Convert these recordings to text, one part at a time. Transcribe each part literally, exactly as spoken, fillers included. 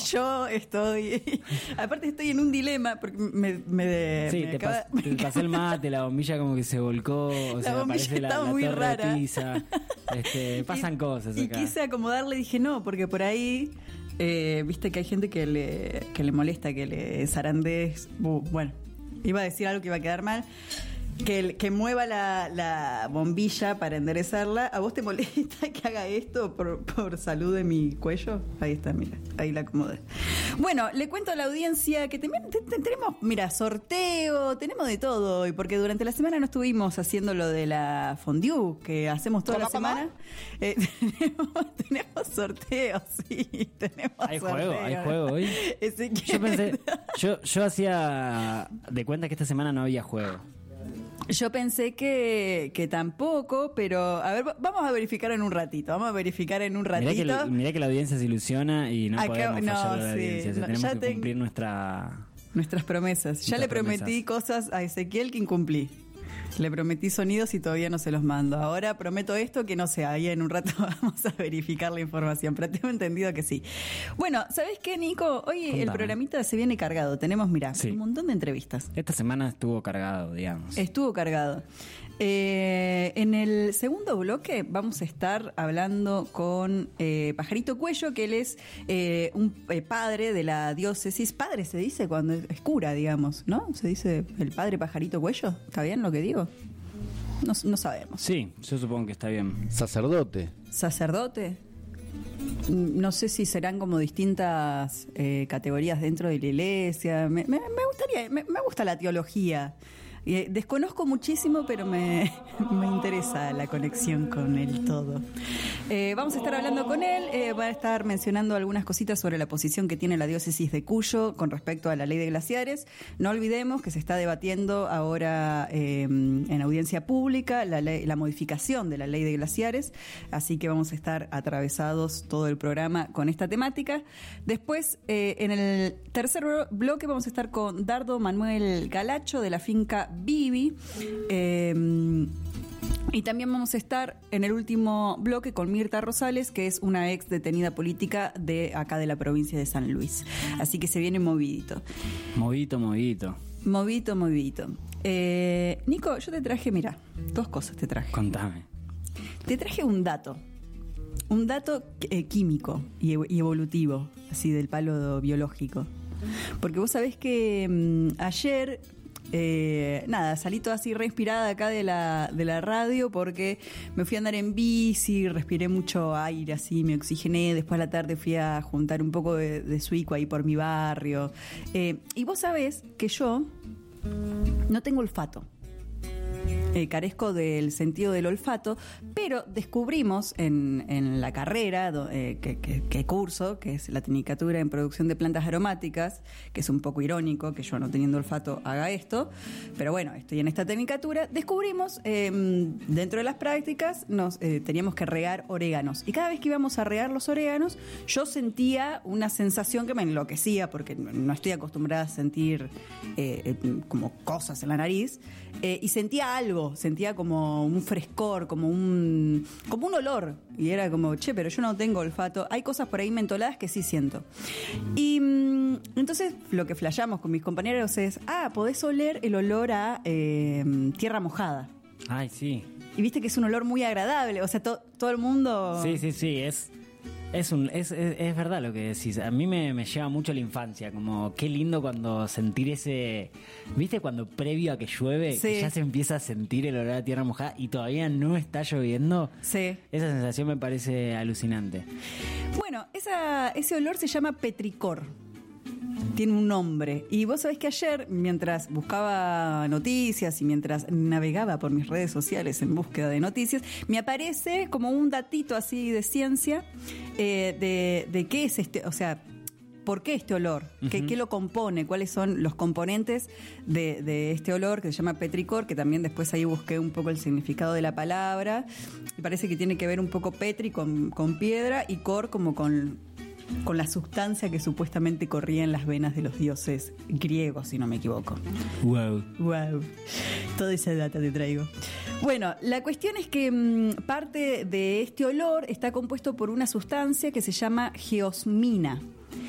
yo estoy... Aparte estoy en un dilema porque me... me sí, me te, acaba, pas, te me pasó el mate, la bombilla como que se volcó, o la sea, aparece la, la muy torre rara. de tiza. Este, pasan y, cosas acá. Y quise acomodarle y dije no, porque por ahí... Eh, viste que hay gente que le, que le molesta, que le zarandees. Uh, bueno, iba a decir algo que iba a quedar mal. Que, que mueva la, la bombilla para enderezarla. ¿A vos te molesta que haga esto por, por salud de mi cuello? Ahí está, mira, ahí la acomodé. Bueno, le cuento a la audiencia que también te, te, tenemos, mira, sorteo, tenemos de todo hoy, porque durante la semana no estuvimos haciendo lo de la fondue, que hacemos toda la semana. Eh, tenemos, tenemos sorteos, sí, tenemos ¿Hay sorteo. juego? ¿Hay juego hoy? Ese que... Yo pensé, yo, yo hacía de cuenta que esta semana no había juego. Yo pensé que, que tampoco, pero a ver, vamos a verificar en un ratito, vamos a verificar en un ratito. Mirá que, mirá que la audiencia se ilusiona y no Acá, podemos no, fallar a la sí, audiencia, o sea, no, tenemos que te, cumplir nuestra... nuestras promesas. Ya nuestras le prometí promesas. cosas a Ezequiel que incumplí. Le prometí sonidos y todavía no se los mando. Ahora prometo esto que no sé, ahí en un rato vamos a verificar la información, pero tengo entendido que sí. Bueno, ¿sabés qué, Nico? Hoy Contame. el programita se viene cargado. Tenemos, mirá, Sí. un montón de entrevistas. Esta semana estuvo cargado, digamos. Estuvo cargado. Eh, en el segundo bloque vamos a estar hablando con eh, Pajarito Cuello, que él es eh, un eh, padre de la diócesis. Padre se dice cuando es cura, digamos, ¿no? Se dice el padre Pajarito Cuello. ¿Está bien lo que digo? No, no sabemos. Sí, yo supongo que está bien. Sacerdote. ¿Sacerdote? No sé si serán como distintas eh, categorías dentro de la iglesia. Me, me, me gustaría, me, me gusta la teología. Eh, desconozco muchísimo, pero me, me interesa la conexión con el todo. Eh, vamos a estar hablando con él, eh, va a estar mencionando algunas cositas sobre la posición que tiene la diócesis de Cuyo con respecto a la ley de glaciares. No olvidemos que se está debatiendo ahora eh, en audiencia pública la, ley, la modificación de la ley de glaciares, así que vamos a estar atravesados todo el programa con esta temática. Después, eh, en el tercer bloque vamos a estar con Dardo Manuel Galacho de la finca Vivi. Eh, y también vamos a estar en el último bloque con Mirta Rosales, que es una ex detenida política de acá de la provincia de San Luis. Así que se viene movidito. Movidito, movidito. Movidito, movidito. Eh, Nico, yo te traje, mira, dos cosas te traje. Contame. Te traje un dato. Un dato eh, químico y, ev- y evolutivo, así del palo biológico. Porque vos sabés que mmm, ayer... Eh, nada, salí toda así re inspirada acá de la, de la radio porque me fui a andar en bici, respiré mucho aire así, me oxigené, después a la tarde fui a juntar un poco de, de suico ahí por mi barrio. Eh, y vos sabés que yo no tengo olfato. Eh, carezco del sentido del olfato, pero descubrimos en, en la carrera do, eh, que, que, que curso, que es la tecnicatura en producción de plantas aromáticas, que es un poco irónico que yo no teniendo olfato haga esto, pero bueno, estoy en esta tecnicatura, descubrimos eh, dentro de las prácticas nos eh, teníamos que regar oréganos, y cada vez que íbamos a regar los oréganos yo sentía una sensación que me enloquecía, porque no estoy acostumbrada a sentir eh, eh, como cosas en la nariz, eh, y sentía algo, sentía como un frescor, como un como un olor, y era como, che, pero yo no tengo olfato. Hay cosas por ahí mentoladas que sí siento. Y mm, entonces lo que flashamos con mis compañeros es, ah, podés oler el olor a eh, tierra mojada. Ay, sí. Y viste que es un olor muy agradable, o sea, to, todo el mundo... Sí, sí, sí, es... Es, un, es, es, es verdad lo que decís. A mí me, me lleva mucho a la infancia. Como qué lindo cuando sentir ese... ¿Viste cuando previo a que llueve? Sí. Que ya se empieza a sentir el olor a tierra mojada y todavía no está lloviendo. Sí. Esa sensación me parece alucinante. Bueno, esa, ese olor se llama petricor. Tiene un nombre. Y vos sabés que ayer, mientras buscaba noticias y mientras navegaba por mis redes sociales en búsqueda de noticias, me aparece como un datito así de ciencia eh, de, de qué es este, o sea, por qué este olor, uh-huh. ¿Qué, qué lo compone, cuáles son los componentes de, de este olor que se llama petricor, que también después ahí busqué un poco el significado de la palabra. Y parece que tiene que ver un poco petri con, con piedra y cor como con... con la sustancia que supuestamente corría en las venas de los dioses griegos, si no me equivoco. Wow. Wow. Toda esa data te traigo. Bueno, la cuestión es que mmm, parte de este olor está compuesto por una sustancia que se llama geosmina.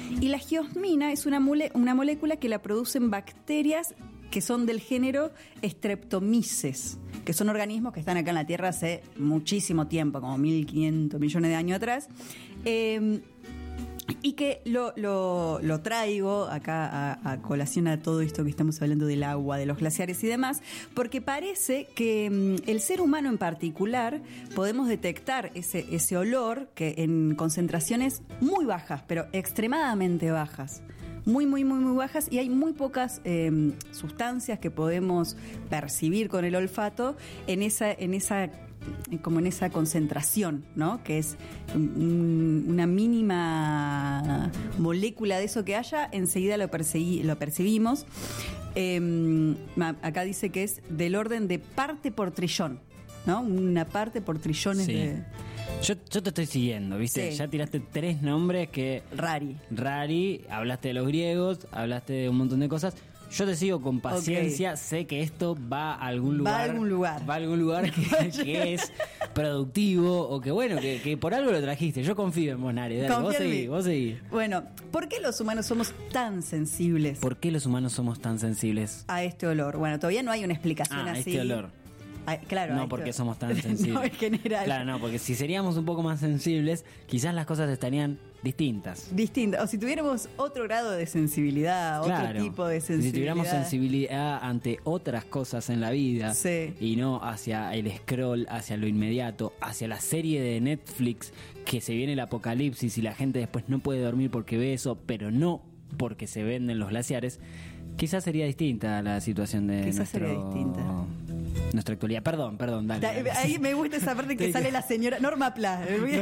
Y la geosmina es una, mole, una molécula que la producen bacterias que son del género Streptomyces, que son organismos que están acá en la Tierra hace muchísimo tiempo, como mil quinientos millones de años atrás. Eh, Y que lo, lo, lo traigo acá a, a colación a todo esto que estamos hablando del agua, de los glaciares y demás, porque parece que mm, el ser humano en particular podemos detectar ese, ese olor que en concentraciones muy bajas, pero extremadamente bajas. Muy, muy, muy, muy bajas, y hay muy pocas eh, sustancias que podemos percibir con el olfato en esa, en esa como en esa concentración, ¿no? Que es un, una mínima molécula de eso que haya, enseguida lo, perseguí, lo percibimos. Eh, acá dice que es del orden de parte por trillón, ¿no? Una parte por trillones sí. de... Yo, yo te estoy siguiendo, ¿viste? Sí. Ya tiraste tres nombres que... Rari. Rari, hablaste de los griegos, hablaste de un montón de cosas. Yo te sigo con paciencia, okay. Sé que esto va a algún lugar. Va a algún lugar. Va a algún lugar que, que es productivo o que bueno, que, que por algo lo trajiste. Yo confío en vos, Nari. Dale, vos seguís, vos seguís. Bueno, ¿por qué los humanos somos tan sensibles? ¿Por qué los humanos somos tan sensibles? A este olor. Bueno, todavía no hay una explicación ah, así. este olor. Ah, claro, no porque esto... somos tan sensibles. No, en general. Claro, no, porque si seríamos un poco más sensibles, quizás las cosas estarían distintas. Distintas. O si tuviéramos otro grado de sensibilidad, claro. Otro tipo de sensibilidad. Si tuviéramos sensibilidad ante otras cosas en la vida, sí. Y no hacia el scroll, hacia lo inmediato, hacia la serie de Netflix que se viene el apocalipsis y la gente después no puede dormir porque ve eso, pero no porque se venden los glaciares, quizás sería distinta la situación de quizás nuestro... sería distinta. Nuestra actualidad. Perdón, perdón, dale. dale. Ahí me gusta esa parte que sale la señora Norma Pla. Les voy a,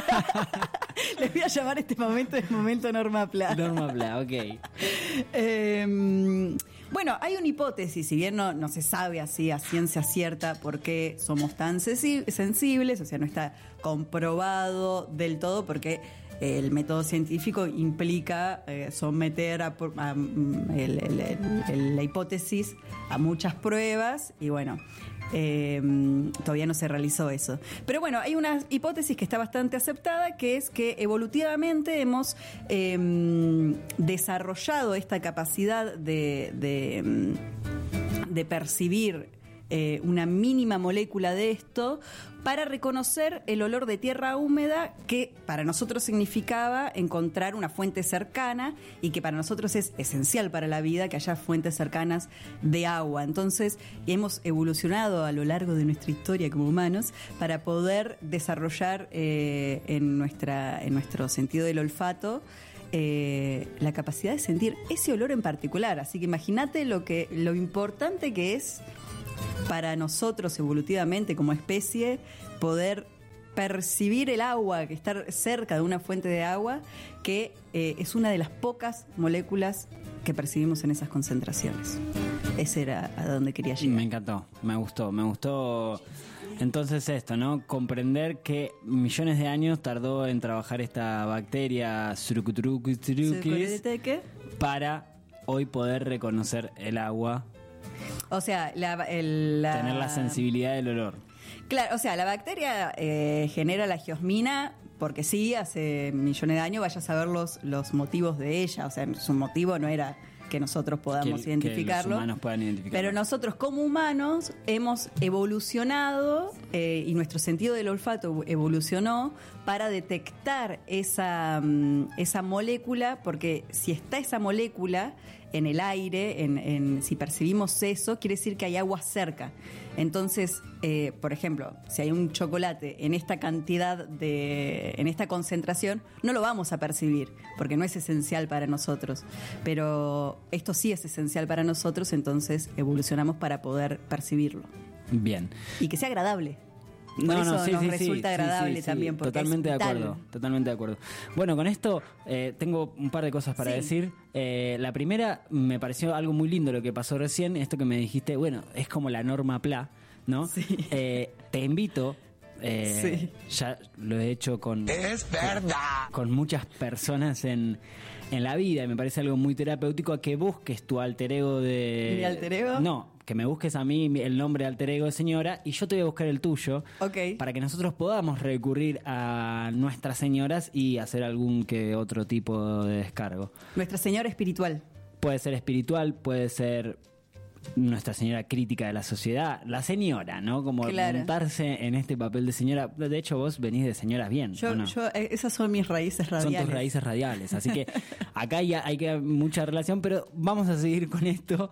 les voy a llamar este momento el momento Norma Pla. Norma Pla, ok. Eh, bueno, hay una hipótesis, si bien no, no se sabe así a ciencia cierta por qué somos tan sensibles, o sea, no está comprobado del todo porque el método científico implica eh, someter a, a, a el, el, el, la hipótesis a muchas pruebas y bueno, eh, todavía no se realizó eso. Pero bueno, hay una hipótesis que está bastante aceptada, que es que evolutivamente hemos eh, desarrollado esta capacidad de, de, de percibir Eh, una mínima molécula de esto para reconocer el olor de tierra húmeda, que para nosotros significaba encontrar una fuente cercana y que para nosotros es esencial para la vida que haya fuentes cercanas de agua. Entonces hemos evolucionado a lo largo de nuestra historia como humanos para poder desarrollar eh, en, nuestra, en nuestro sentido del olfato Eh, la capacidad de sentir ese olor en particular. Así que imagínate lo que lo importante que es para nosotros evolutivamente como especie poder percibir el agua, que estar cerca de una fuente de agua, que eh, es una de las pocas moléculas que percibimos en esas concentraciones. Ese era a donde quería llegar. Me encantó, me gustó, me gustó. Entonces esto, ¿no? Comprender que millones de años tardó en trabajar esta bacteria Surucuturucuturukis para hoy poder reconocer el agua. O sea, la, el, la... tener la sensibilidad del olor. Claro, o sea, la bacteria eh, genera la geosmina porque sí, hace millones de años, vaya a saber los, los motivos de ella. O sea, su motivo no era que nosotros podamos que, identificarlo. Que los humanos puedan identificarlo. Pero nosotros como humanos hemos evolucionado eh, y nuestro sentido del olfato evolucionó para detectar esa, esa molécula, porque si está esa molécula en el aire, en, en, si percibimos eso, quiere decir que hay agua cerca. Entonces, eh, por ejemplo, si hay un chocolate en esta cantidad de, en esta concentración, no lo vamos a percibir, porque no es esencial para nosotros. Pero esto sí es esencial para nosotros, entonces evolucionamos para poder percibirlo. Bien. Y que sea agradable. Por no, eso no, sí, nos sí, resulta sí, agradable sí, sí, también. Sí, porque totalmente es de acuerdo, totalmente de acuerdo. Bueno, con esto eh, tengo un par de cosas para sí. decir. Eh, la primera, me pareció algo muy lindo lo que pasó recién, esto que me dijiste, bueno, es como la Norma Pla, ¿no? Sí. Eh, te invito, eh, sí. ya lo he hecho con, es verdad. con, con muchas personas en, en la vida, y me parece algo muy terapéutico, a que busques tu alter ego de... ¿Mi alter ego? No, que me busques a mí el nombre de alter ego de señora y yo te voy a buscar el tuyo. Okay. Para que nosotros podamos recurrir a nuestras señoras y hacer algún que otro tipo de descargo. Nuestra señora espiritual. Puede ser espiritual, puede ser nuestra señora crítica de la sociedad, la señora, ¿no? Como claro. montarse en este papel de señora. De hecho, vos venís de señoras bien, yo, ¿o no? yo, esas son mis raíces radiales. Son tus raíces radiales, así que acá ya hay que mucha relación, pero vamos a seguir con esto.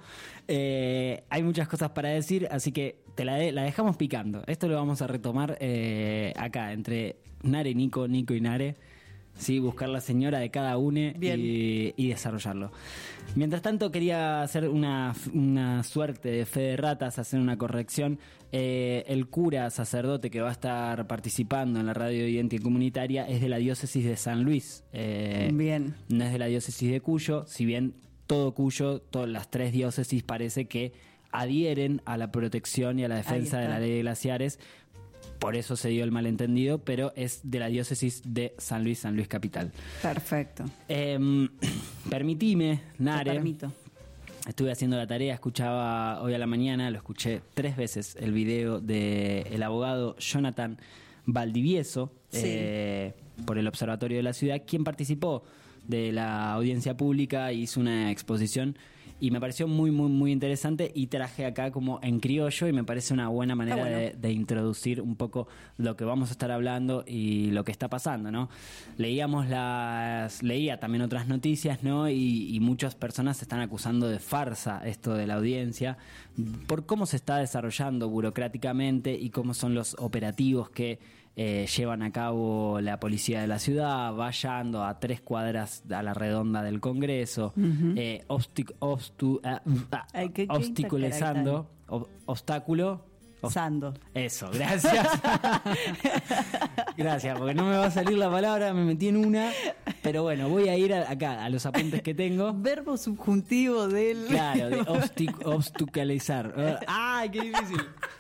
Eh, hay muchas cosas para decir, así que te la, de, la dejamos picando. Esto lo vamos a retomar eh, acá, entre Nare, Nico, Nico y Nare. Sí, buscar la señora de cada uno y, y desarrollarlo. Mientras tanto, quería hacer una, una suerte de fe de ratas, hacer una corrección. Eh, el cura sacerdote que va a estar participando en la radio Identidad Comunitaria es de la diócesis de San Luis. Eh, bien. No es de la diócesis de Cuyo, si bien todo Cuyo, todas las tres diócesis parece que adhieren a la protección y a la defensa de la ley de glaciares. Por eso se dio el malentendido, pero es de la diócesis de San Luis, San Luis Capital. Perfecto. Eh, permitime, Nare. Te permito. Estuve haciendo la tarea, escuchaba hoy a la mañana, lo escuché tres veces, el video del abogado Jonathan Valdivieso, sí. eh, por el Observatorio de la Ciudad, quien participó de la audiencia pública, hizo una exposición y me pareció muy, muy, muy interesante y traje acá como en criollo y me parece una buena manera bueno. de, de introducir un poco lo que vamos a estar hablando y lo que está pasando, ¿no? Leíamos las, leía también otras noticias, ¿no? Y, y muchas personas están acusando de farsa esto de la audiencia por cómo se está desarrollando burocráticamente y cómo son los operativos que Eh, llevan a cabo la policía de la ciudad, vallando a tres cuadras a la redonda del Congreso, uh-huh. eh, obstic, obstu, uh, uh, Ay, qué, qué obstaculizando, ob, obstáculo. Sando. Eso, gracias. Gracias, porque no me va a salir la palabra, me metí en una, pero bueno, voy a ir a, acá a los apuntes que tengo. Verbo subjuntivo del... Claro, de obstic, obstaculizar. ¡Ay, qué difícil!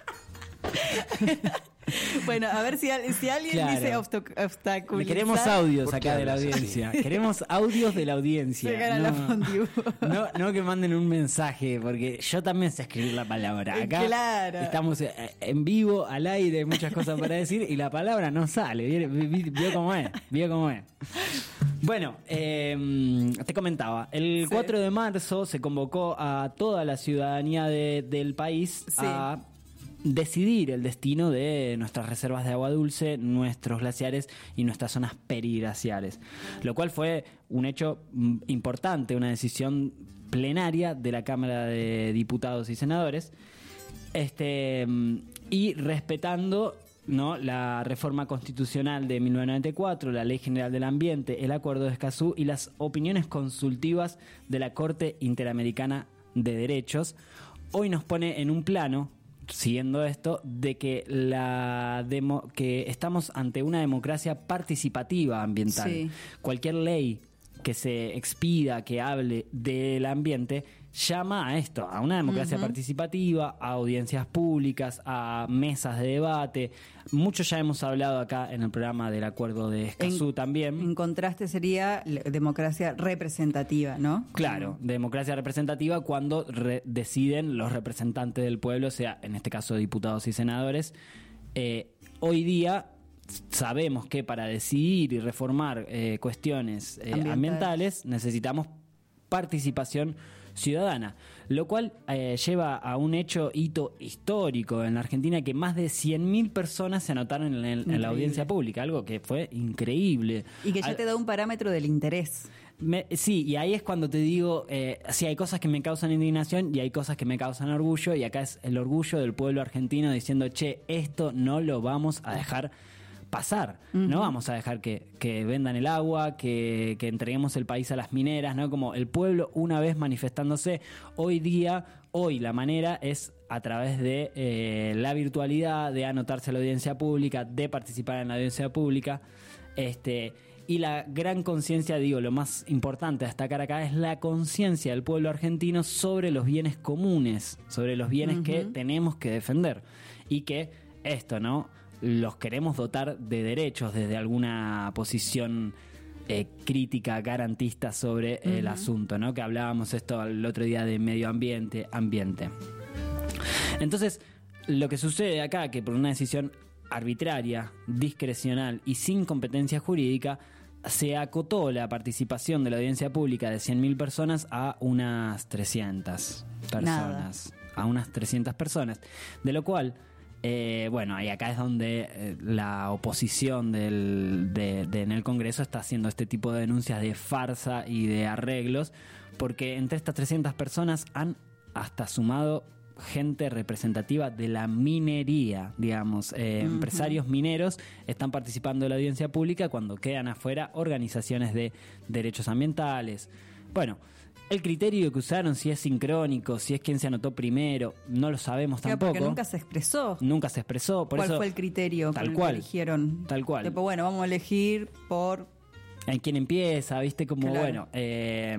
Bueno, a ver si, si alguien claro. dice obstaculizar. Queremos audios acá de la audiencia. Sí. Queremos audios de la audiencia. No, no, no que manden un mensaje, porque yo también sé escribir la palabra. Acá claro. estamos en vivo, al aire, hay muchas cosas para decir y la palabra no sale. Vio cómo es, vio cómo es. Bueno, eh, te comentaba, el sí. cuatro de marzo se convocó a toda la ciudadanía de, del país sí. a decidir el destino de nuestras reservas de agua dulce, nuestros glaciares y nuestras zonas periglaciares, lo cual fue un hecho importante, una decisión plenaria de la Cámara de Diputados y Senadores, este y respetando, ¿no?, la reforma constitucional de mil novecientos noventa y cuatro, la Ley General del Ambiente, el Acuerdo de Escazú y las opiniones consultivas de la Corte Interamericana de Derechos. Hoy nos pone en un plano, siguiendo esto, de que la demo, que estamos ante una democracia participativa ambiental. Sí. Cualquier ley que se expida, que hable del ambiente, llama a esto, a una democracia uh-huh. participativa, a audiencias públicas, a mesas de debate. Mucho ya hemos hablado acá en el programa del Acuerdo de Escazú en, también. En contraste sería democracia representativa, ¿no? Claro, democracia representativa cuando re- deciden los representantes del pueblo, o sea, en este caso diputados y senadores. Eh, hoy día sabemos que para decidir y reformar eh, cuestiones eh, ambientales. ambientales necesitamos participación ciudadana, lo cual eh, lleva a un hecho hito histórico en la Argentina, que más de cien mil personas se anotaron en, el, en la audiencia pública, algo que fue increíble. Y que ya Al, te da un parámetro del interés. Me, sí, y ahí es cuando te digo, eh, sí, hay cosas que me causan indignación y hay cosas que me causan orgullo, y acá es el orgullo del pueblo argentino diciendo, che, esto no lo vamos a dejar pasar, uh-huh. no vamos a dejar que, que vendan el agua, que, que entreguemos el país a las mineras, ¿no? Como el pueblo una vez manifestándose. Hoy día, hoy la manera es a través de eh, la virtualidad, de anotarse a la audiencia pública, de participar en la audiencia pública, este y la gran conciencia, digo, lo más importante a destacar acá es la conciencia del pueblo argentino sobre los bienes comunes, sobre los bienes uh-huh. que tenemos que defender y que esto, ¿no?, los queremos dotar de derechos desde alguna posición eh, crítica, garantista sobre uh-huh. el asunto, ¿no? Que hablábamos esto el otro día de medio ambiente, ambiente. Entonces, lo que sucede acá, que por una decisión arbitraria, discrecional y sin competencia jurídica, se acotó la participación de la audiencia pública de cien mil personas a unas trescientas personas. Nada. A unas trescientas personas. De lo cual, eh, bueno, y acá es donde eh, la oposición del, de, de, en el Congreso está haciendo este tipo de denuncias de farsa y de arreglos, porque entre estas trescientas personas han hasta sumado gente representativa de la minería, digamos, eh, uh-huh. empresarios mineros están participando de la audiencia pública cuando quedan afuera organizaciones de derechos ambientales. Bueno, el criterio que usaron, si es sincrónico, si es quien se anotó primero, no lo sabemos claro, tampoco. Porque nunca se expresó. Nunca se expresó. Por ¿Cuál eso, fue el criterio tal por cual, el que eligieron? Tal cual. Tipo, bueno, vamos a elegir por... ¿En quién empieza? ¿Viste? Como, claro. bueno... Eh,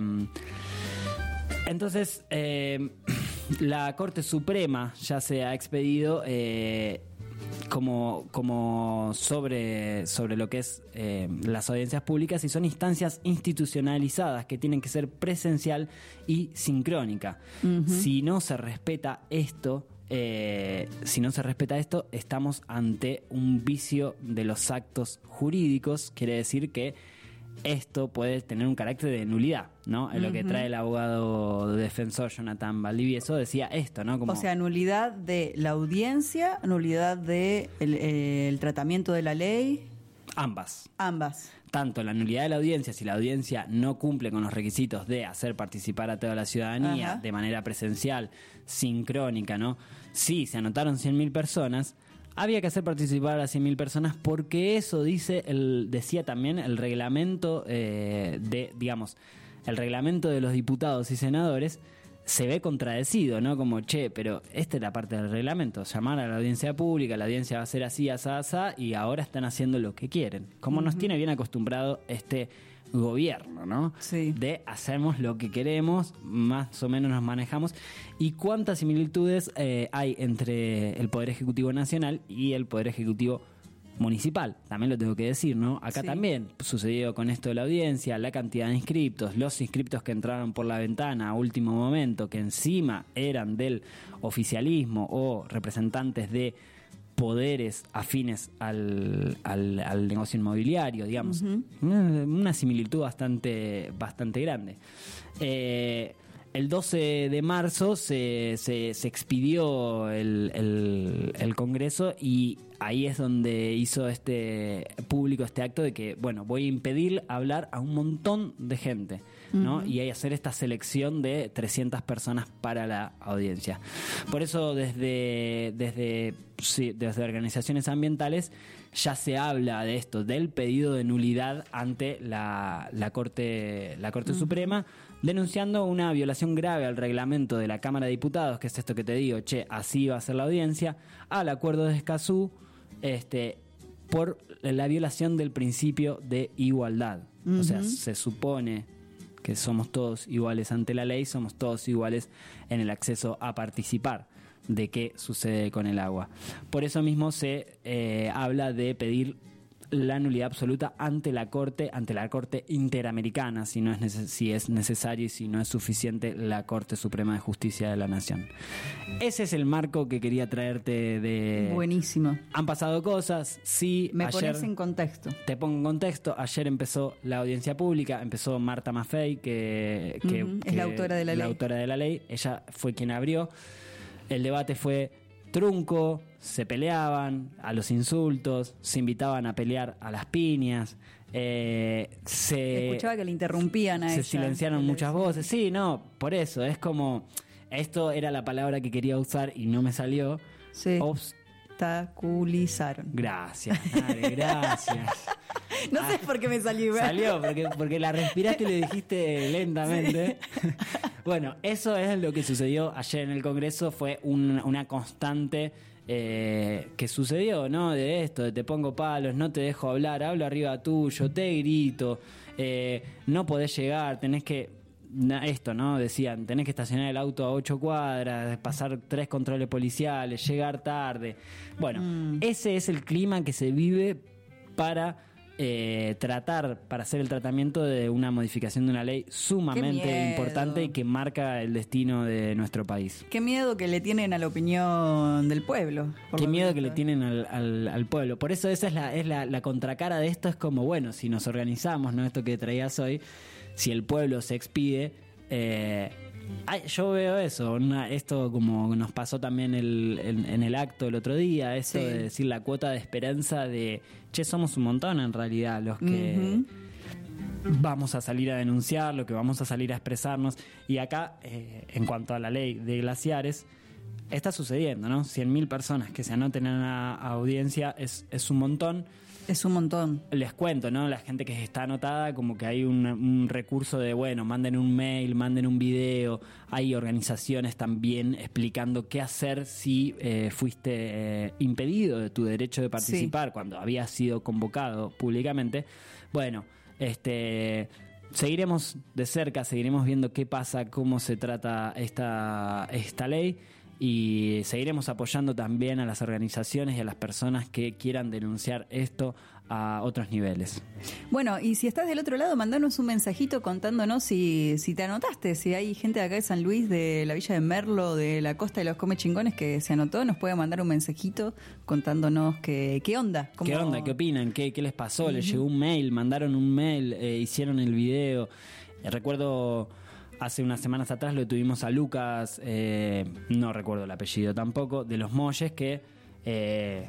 entonces, eh, la Corte Suprema ya se ha expedido eh, como, como sobre, sobre lo que es eh, las audiencias públicas, y son instancias institucionalizadas que tienen que ser presencial y sincrónica. Uh-huh. Si no se respeta esto, eh, si no se respeta esto, estamos ante un vicio de los actos jurídicos. Quiere decir que esto puede tener un carácter de nulidad, ¿no? Es uh-huh. lo que trae el abogado defensor Jonathan Valdivieso, decía esto, ¿no? Como... O sea, nulidad de la audiencia, nulidad de el, el tratamiento de la ley. Ambas. Ambas. Tanto la nulidad de la audiencia, si la audiencia no cumple con los requisitos de hacer participar a toda la ciudadanía Ajá. de manera presencial, sincrónica, ¿no? Sí, se anotaron cien mil personas. Había que hacer participar a cien mil personas porque eso dice el decía también el reglamento eh, de, digamos, el reglamento de los diputados y senadores se ve contradecido, ¿no? Como, che, pero esta era parte del reglamento, llamar a la audiencia pública, la audiencia va a ser así, asá, asá, y ahora están haciendo lo que quieren. Como uh-huh. nos tiene bien acostumbrado este gobierno, ¿no? Sí. De hacemos lo que queremos, más o menos nos manejamos. ¿Y cuántas similitudes eh, hay entre el Poder Ejecutivo Nacional y el Poder Ejecutivo Municipal? También lo tengo que decir, ¿no? Acá sí. también sucedió con esto de la audiencia, la cantidad de inscriptos, los inscriptos que entraron por la ventana a último momento, que encima eran del oficialismo o representantes de poderes afines al, al, al negocio inmobiliario, digamos. Uh-huh. Una, una similitud bastante, bastante grande. Eh, el doce de marzo se, se, se expidió el, el, el Congreso, y ahí es donde hizo este público este acto de que, bueno, voy a impedir hablar a un montón de gente, ¿no? Uh-huh. Y hay que hacer esta selección de trescientas personas para la audiencia. Por eso desde, desde, sí, desde organizaciones ambientales ya se habla de esto, del pedido de nulidad ante la, la Corte, la Corte uh-huh. Suprema, denunciando una violación grave al reglamento de la Cámara de Diputados, que es esto que te digo, che, así va a ser la audiencia, al Acuerdo de Escazú, este, por la violación del principio de igualdad. Uh-huh. O sea, se supone que somos todos iguales ante la ley, somos todos iguales en el acceso a participar. De qué sucede con el agua. Por eso mismo se eh, habla de pedir la nulidad absoluta ante la Corte, ante la Corte Interamericana, si no es neces- si es necesario y si no es suficiente la Corte Suprema de Justicia de la Nación. Ese es el marco que quería traerte de... Buenísimo. Han pasado cosas, sí. Me ayer, pones en contexto. Te pongo en contexto. Ayer empezó la audiencia pública, empezó Marta Maffei, que, que, uh-huh. que es la autora de la, la ley. autora de la ley. Ella fue quien abrió. El debate fue trunco, se peleaban a los insultos, se invitaban a pelear a las piñas, eh, se... Escuchaba que le interrumpían a Se ella. silenciaron muchas voces. Sí, no, por eso, es como... Esto era la palabra que quería usar y no me salió. Sí. Obstaculizaron. Gracias, Nare, gracias. No ah, sé por qué me salió igual. Salió, porque, porque la respiraste y le dijiste lentamente. Sí. Bueno, eso es lo que sucedió ayer en el Congreso. Fue un, una constante eh, que sucedió, ¿no? De esto, de te pongo palos, no te dejo hablar, hablo arriba tuyo, te grito, eh, no podés llegar, tenés que... Esto, ¿no? Decían, tenés que estacionar el auto a ocho cuadras, pasar tres controles policiales, llegar tarde. Bueno, mm. ese es el clima que se vive para eh, tratar para hacer el tratamiento de una modificación de una ley sumamente importante y que marca el destino de nuestro país. Qué miedo que le tienen a la opinión del pueblo. Qué miedo que le tienen al, al, al pueblo. Por eso esa es la, es la, la contracara de esto, es como, bueno, si nos organizamos, ¿no? Esto que traías hoy, si el pueblo se expide, eh, ay, yo veo eso, una, esto como nos pasó también el, en, en el acto el otro día, eso sí. De decir la cuota de esperanza de, che, somos un montón en realidad los que uh-huh. vamos a salir a denunciar, lo que vamos a salir a expresarnos. Y acá, eh, en cuanto a la ley de glaciares, está sucediendo, ¿no? cien mil personas que se anoten a la audiencia es, es un montón. Es un montón. Les cuento, ¿no? La gente que está anotada, como que hay un, un recurso de, bueno, manden un mail, manden un video. Hay organizaciones también explicando qué hacer si eh, fuiste eh, impedido de tu derecho de participar sí. cuando habías sido convocado públicamente. Bueno, este... seguiremos de cerca, seguiremos viendo qué pasa, cómo se trata esta, esta ley. Y seguiremos apoyando también a las organizaciones y a las personas que quieran denunciar esto a otros niveles. Bueno, y si estás del otro lado, mandanos un mensajito contándonos si, si te anotaste, si hay gente de acá de San Luis, de la Villa de Merlo, de la Costa de los Come Chingones que se anotó, nos puede mandar un mensajito contándonos qué, qué onda. ¿Cómo... ¿Qué onda? ¿Qué opinan? ¿Qué, qué les pasó? Uh-huh. ¿Les llegó un mail? ¿Mandaron un mail? Eh, ¿Hicieron el video? Eh, recuerdo... Hace unas semanas atrás lo tuvimos a Lucas, eh, no recuerdo el apellido tampoco, de Los Molles, que eh,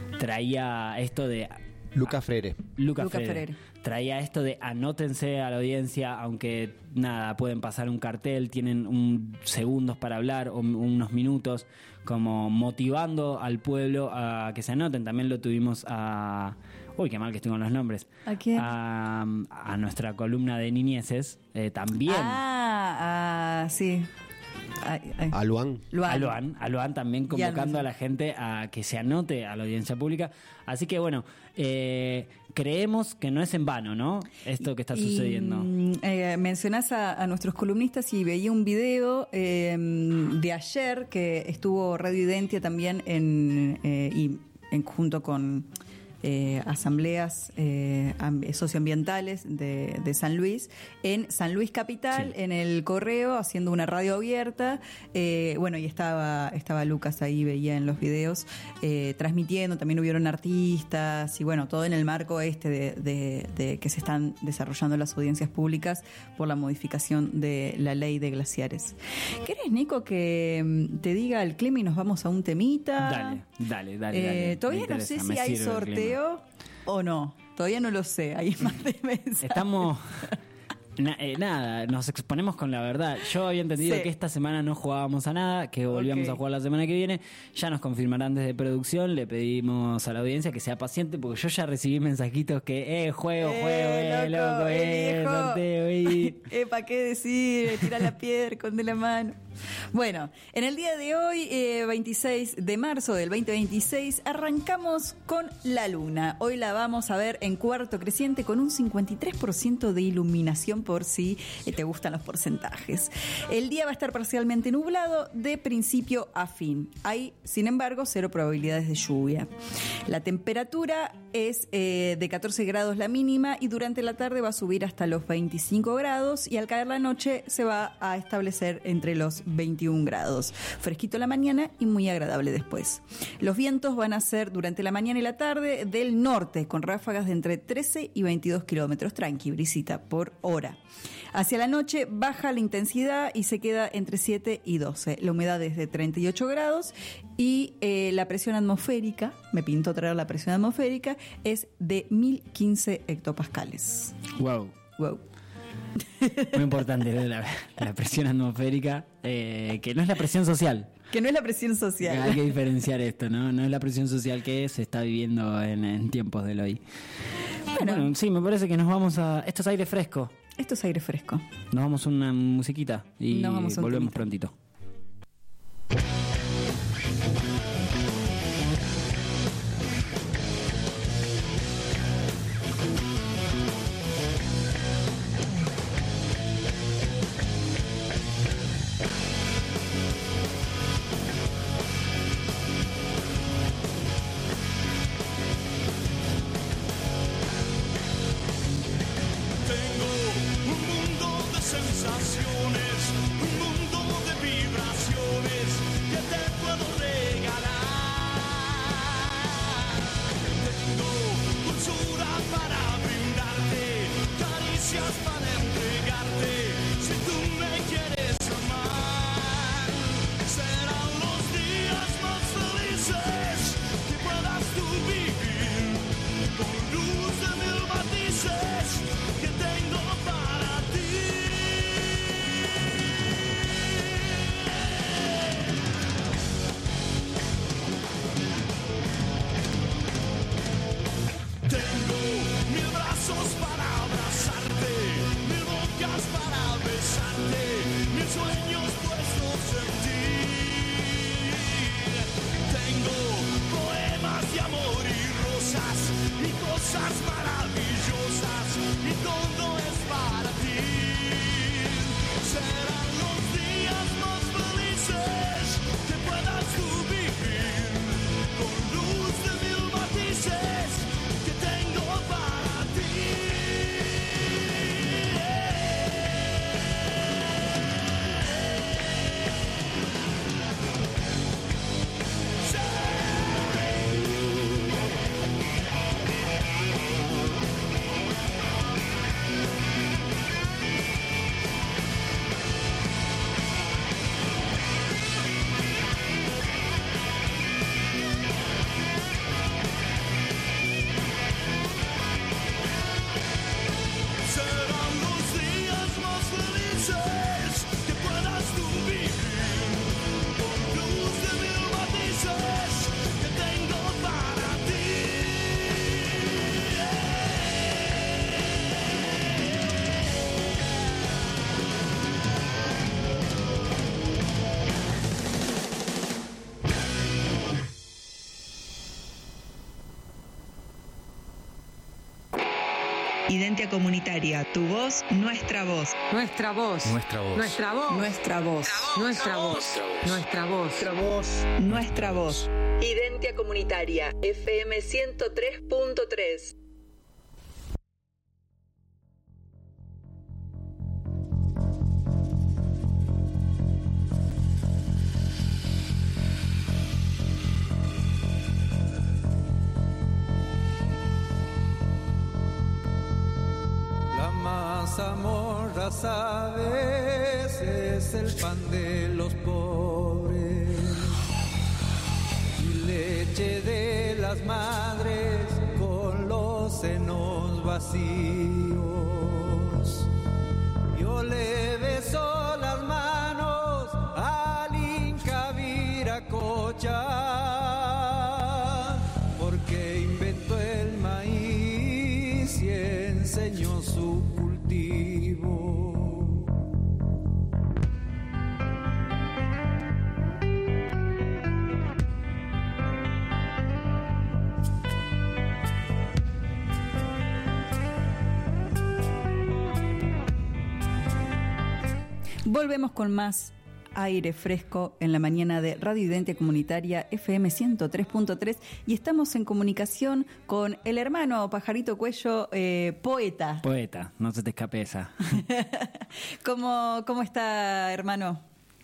traía esto de... Lucas Freire. Lucas Luca Freire. Freire. Traía esto de anótense a la audiencia, aunque nada, pueden pasar un cartel, tienen un segundos para hablar o unos minutos, como motivando al pueblo a que se anoten. También lo tuvimos a... Uy, qué mal que estoy con los nombres. ¿A quién? A, a nuestra columna de niñeces, eh, también. Ah, ah sí. Ay, ay. A Luan. Luan. A Luan, a Luan también convocando a la gente a que se anote a la audiencia pública. Así que bueno, eh, creemos que no es en vano, ¿no? Esto que está y, sucediendo. Eh, mencionás a, a nuestros columnistas y veía un video eh, de ayer que estuvo Radio Identia también en, eh, y en, junto con... Eh, asambleas eh, socioambientales de, de San Luis, en San Luis Capital, sí. En el Correo, haciendo una radio abierta. Eh, bueno, y estaba, estaba Lucas ahí, veía en los videos, eh, transmitiendo, también hubieron artistas, y bueno, todo en el marco este de, de, de que se están desarrollando las audiencias públicas por la modificación de la ley de glaciares. ¿Querés, Nico, que te diga el clima y nos vamos a un temita? Dale, dale, dale. Eh, dale. Todavía no sé si hay sorteo o no, todavía no lo sé, hay más de mensajes. Estamos... Na, eh, nada, nos exponemos con la verdad. Yo había entendido sí. que esta semana no jugábamos a nada, que volvíamos okay. a jugar la semana que viene. Ya nos confirmarán desde producción. Le pedimos a la audiencia que sea paciente, porque yo ya recibí mensajitos que, eh, juego, eh, juego, eh, loco, loco eh, viejo. sorteo, eh. eh, ¿para qué decir? Tira la piedra, con de la mano. Bueno, en el día de hoy, eh, veintiséis de marzo del veinte veintiséis, arrancamos con la luna. Hoy la vamos a ver en cuarto creciente con un cincuenta y tres por ciento de iluminación, por si eh, te gustan los porcentajes. El día va a estar parcialmente nublado de principio a fin. Hay, sin embargo, cero probabilidades de lluvia. La temperatura es eh, de catorce grados la mínima y durante la tarde va a subir hasta los veinticinco grados y al caer la noche se va a establecer entre los veintiún grados. Fresquito la mañana y muy agradable después. Los vientos van a ser durante la mañana y la tarde del norte, con ráfagas de entre trece y veintidós kilómetros, tranqui, brisita, por hora. Hacia la noche baja la intensidad y se queda entre siete y doce. La humedad es de treinta y ocho grados y eh, la presión atmosférica, me pintó traer la presión atmosférica, es de mil quince hectopascales. Wow. Wow. Muy importante la, la presión atmosférica, eh, que no es la presión social. Que no es la presión social. Hay que diferenciar esto, ¿no? No es la presión social que se está viviendo en, en tiempos del hoy. Bueno. bueno, sí, me parece que nos vamos a... Esto es aire fresco. Esto es aire fresco. Nos vamos a una musiquita y volvemos temita. prontito. Identia Comunitaria, tu voz, nuestra voz. Nuestra voz. Nuestra voz. Nuestra voz. Nuestra voz. Nuestra voz. Nuestra voz. Nuestra voz. Nuestra voz. Identia Comunitaria, F M ciento tres punto tres. Mazamorra, sabes, es el pan de los pobres y leche de las madres con los senos vacíos. Yo le beso las manos al Inca Viracocha porque inventó el maíz y enseñó su Volvemos con más aire fresco en la mañana de Radio Identia Comunitaria F M ciento tres punto tres y estamos en comunicación con el hermano Pajarito Cuello, eh, poeta. Poeta, no se te escape esa. ¿Cómo, ¿Cómo está, hermano?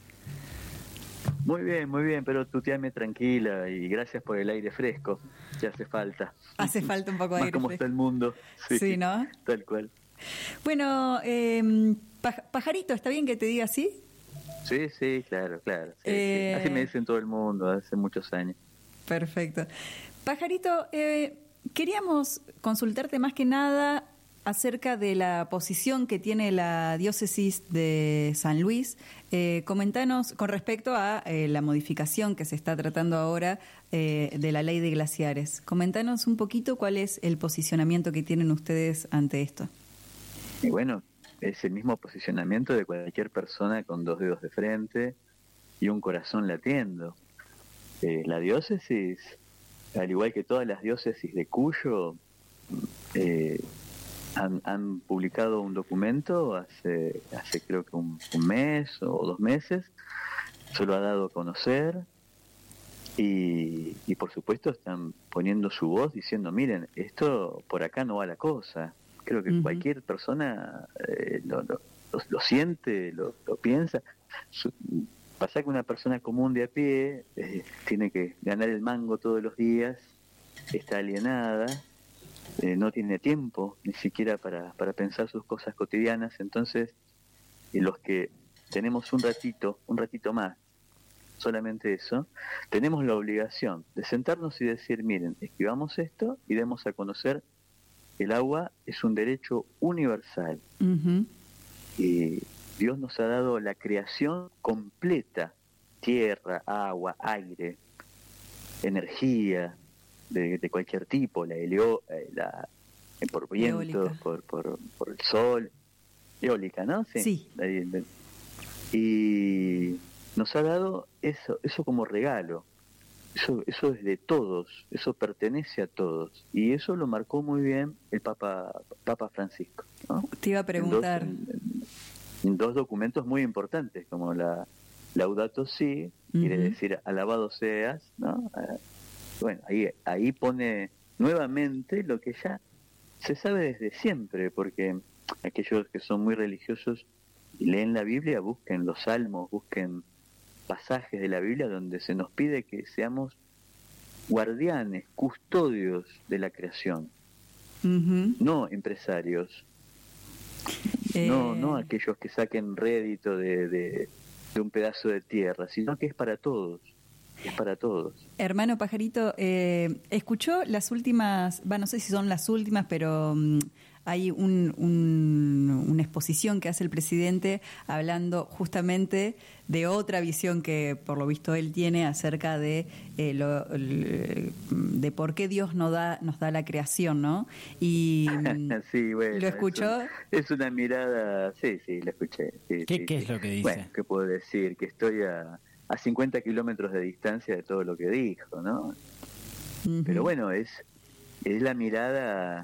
Muy bien, muy bien, pero tuteame tranquila y gracias por el aire fresco, ya hace falta. Hace falta un poco de Más aire cómo fresco. Está el mundo. Sí, sí, ¿no? Tal cual. Bueno, eh, Pajarito, ¿está bien que te diga así? Sí, sí, claro, claro. Sí, eh... sí. Así me dicen todo el mundo hace muchos años. Perfecto. Pajarito, eh, queríamos consultarte más que nada acerca de la posición que tiene la diócesis de San Luis. Eh, comentanos con respecto a eh, la modificación que se está tratando ahora eh, de la ley de glaciares. Comentanos un poquito cuál es el posicionamiento que tienen ustedes ante esto. Y bueno, es el mismo posicionamiento de cualquier persona con dos dedos de frente y un corazón latiendo. Eh, la diócesis, al igual que todas las diócesis de Cuyo, eh, han, han publicado un documento hace, hace creo que un, un mes o dos meses, se lo ha dado a conocer y, y por supuesto están poniendo su voz diciendo, miren, esto por acá no va la cosa. Creo que uh-huh. cualquier persona eh, lo, lo, lo, lo siente, lo, lo piensa. Su, pasa que una persona común de a pie eh, tiene que ganar el mango todos los días, está alienada, eh, no tiene tiempo ni siquiera para, para pensar sus cosas cotidianas. Entonces, eh, los que tenemos un ratito, un ratito más, solamente eso, tenemos la obligación de sentarnos y decir, miren, escribamos esto y demos a conocer el agua es un derecho universal. Uh-huh. Y Dios nos ha dado la creación completa, tierra, agua, aire, energía de, de cualquier tipo, la helio, la por viento, por, por, por el sol, eólica, ¿no? Sí. sí. Y nos ha dado eso, eso como regalo. Eso, eso es de todos, eso pertenece a todos. Y eso lo marcó muy bien el Papa Papa Francisco, ¿no? Te iba a preguntar. En dos, en, en dos documentos muy importantes, como la Laudato Si, uh-huh. quiere decir alabado seas, ¿no? Bueno, ahí, ahí pone nuevamente lo que ya se sabe desde siempre, porque aquellos que son muy religiosos y leen la Biblia, busquen los salmos, busquen pasajes de la Biblia donde se nos pide que seamos guardianes, custodios de la creación, uh-huh. no empresarios, eh... no no aquellos que saquen rédito de, de, de un pedazo de tierra, sino que es para todos, es para todos. Hermano Pajarito, eh, ¿escuchó las últimas, va, no sé si son las últimas, pero um, hay un, un, una exposición que hace el presidente hablando justamente de otra visión que por lo visto él tiene acerca de eh, lo, de por qué Dios nos da nos da la creación, ¿no? Y sí, bueno, ¿lo escuchó? Es, un, es una mirada, sí, sí, la escuché. Sí, ¿Qué, sí, ¿qué sí. es lo que dice? Bueno, ¿qué puedo decir? Que estoy a, a cincuenta kilómetros de distancia de todo lo que dijo, ¿no? Uh-huh. Pero bueno, es, es la mirada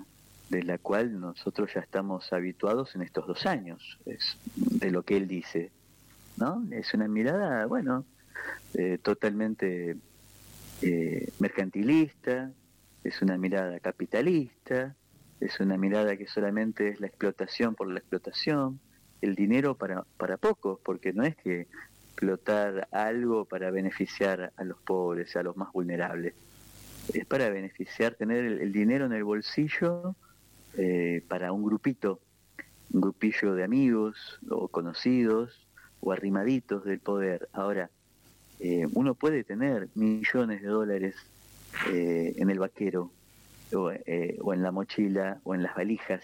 de la cual nosotros ya estamos habituados en estos dos años, es de lo que él dice, ¿no? Es una mirada, bueno, eh, totalmente eh, mercantilista, es una mirada capitalista, es una mirada que solamente es la explotación por la explotación, el dinero para, para pocos, porque no es que explotar algo para beneficiar a los pobres, a los más vulnerables, es para beneficiar, tener el, el dinero en el bolsillo eh, para un grupito, un grupillo de amigos o conocidos o arrimaditos del poder. Ahora, eh, uno puede tener millones de dólares eh, en el vaquero o, eh, o en la mochila o en las valijas,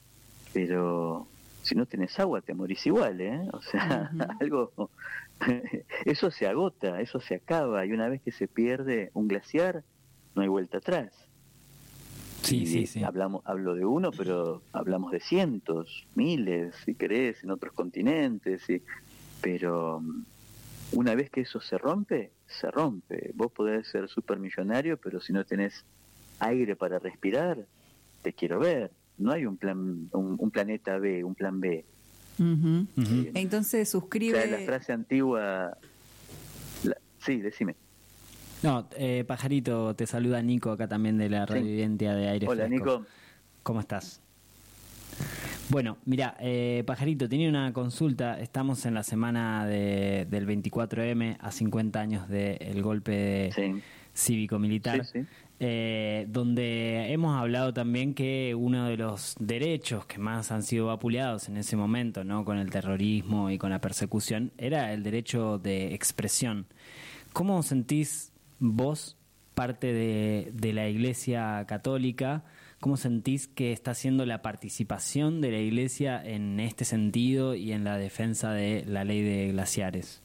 pero si no tenés agua te morís igual, ¿eh? O sea, uh-huh. algo eso se agota, eso se acaba, y una vez que se pierde un glaciar no hay vuelta atrás. Sí, y sí, sí. Hablamos, hablo de uno, pero hablamos de cientos, miles, si querés, en otros continentes, y, pero una vez que eso se rompe, se rompe. Vos podés ser supermillonario, pero si no tenés aire para respirar, te quiero ver. No hay un plan, un, un planeta B, un plan B. Uh-huh. Uh-huh. Eh, Entonces suscribe... O sea, la frase antigua... La, sí, decime. No, eh, Pajarito, te saluda Nico acá también de la Radio Identidad de Aire Hola, Fresco. Nico. ¿Cómo estás? Bueno, mira, eh, Pajarito, tenía una consulta. Estamos en la semana de, del veinticuatro eme, a cincuenta años del golpe sí. cívico-militar, sí, sí. Eh, donde hemos hablado también que uno de los derechos que más han sido vapuleados en ese momento, ¿no?, con el terrorismo y con la persecución, era el derecho de expresión. ¿Cómo sentís vos, parte de, de la Iglesia Católica, cómo sentís que está siendo la participación de la Iglesia en este sentido y en la defensa de la ley de glaciares?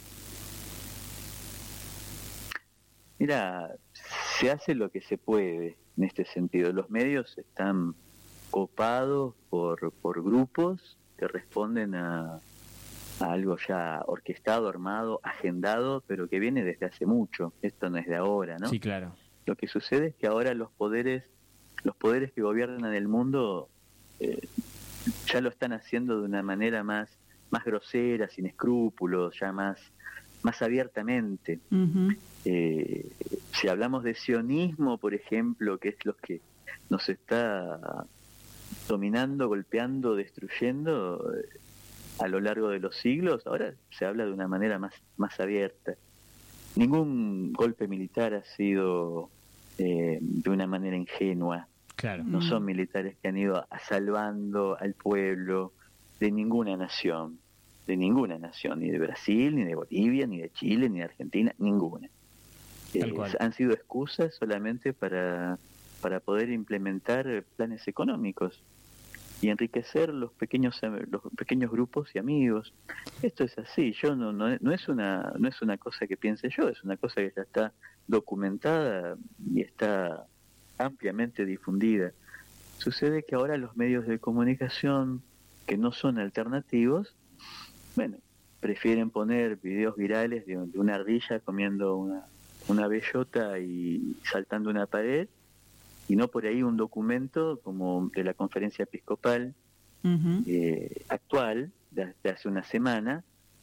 Mira, se hace lo que se puede en este sentido. Los medios están copados por, por grupos que responden a, a algo ya orquestado, armado, agendado, pero que viene desde hace mucho. Esto no es de ahora, ¿no? Sí, claro. Lo que sucede es que ahora los poderes, los poderes que gobiernan el mundo eh, ya lo están haciendo de una manera más, más grosera, sin escrúpulos, ya más, más abiertamente. Uh-huh. Eh, si hablamos de sionismo, por ejemplo, que es lo que nos está dominando, golpeando, destruyendo eh, a lo largo de los siglos, ahora se habla de una manera más, más abierta. Ningún golpe militar ha sido eh, de una manera ingenua. Claro. No son militares que han ido a salvando al pueblo de ninguna nación, de ninguna nación, ni de Brasil, ni de Bolivia, ni de Chile, ni de Argentina, ninguna. Eh, han sido excusas solamente para, para poder implementar planes económicos y enriquecer los pequeños los pequeños grupos y amigos. Esto es así. Yo no no, no es una no es una cosa que piense yo, es una cosa que ya está documentada y está ampliamente difundida. Sucede que ahora los medios de comunicación que no son alternativos, bueno, prefieren poner videos virales de, de una ardilla comiendo una una bellota y saltando una pared, y no por ahí un documento como de la conferencia episcopal uh-huh. eh, actual, de, de hace una semana,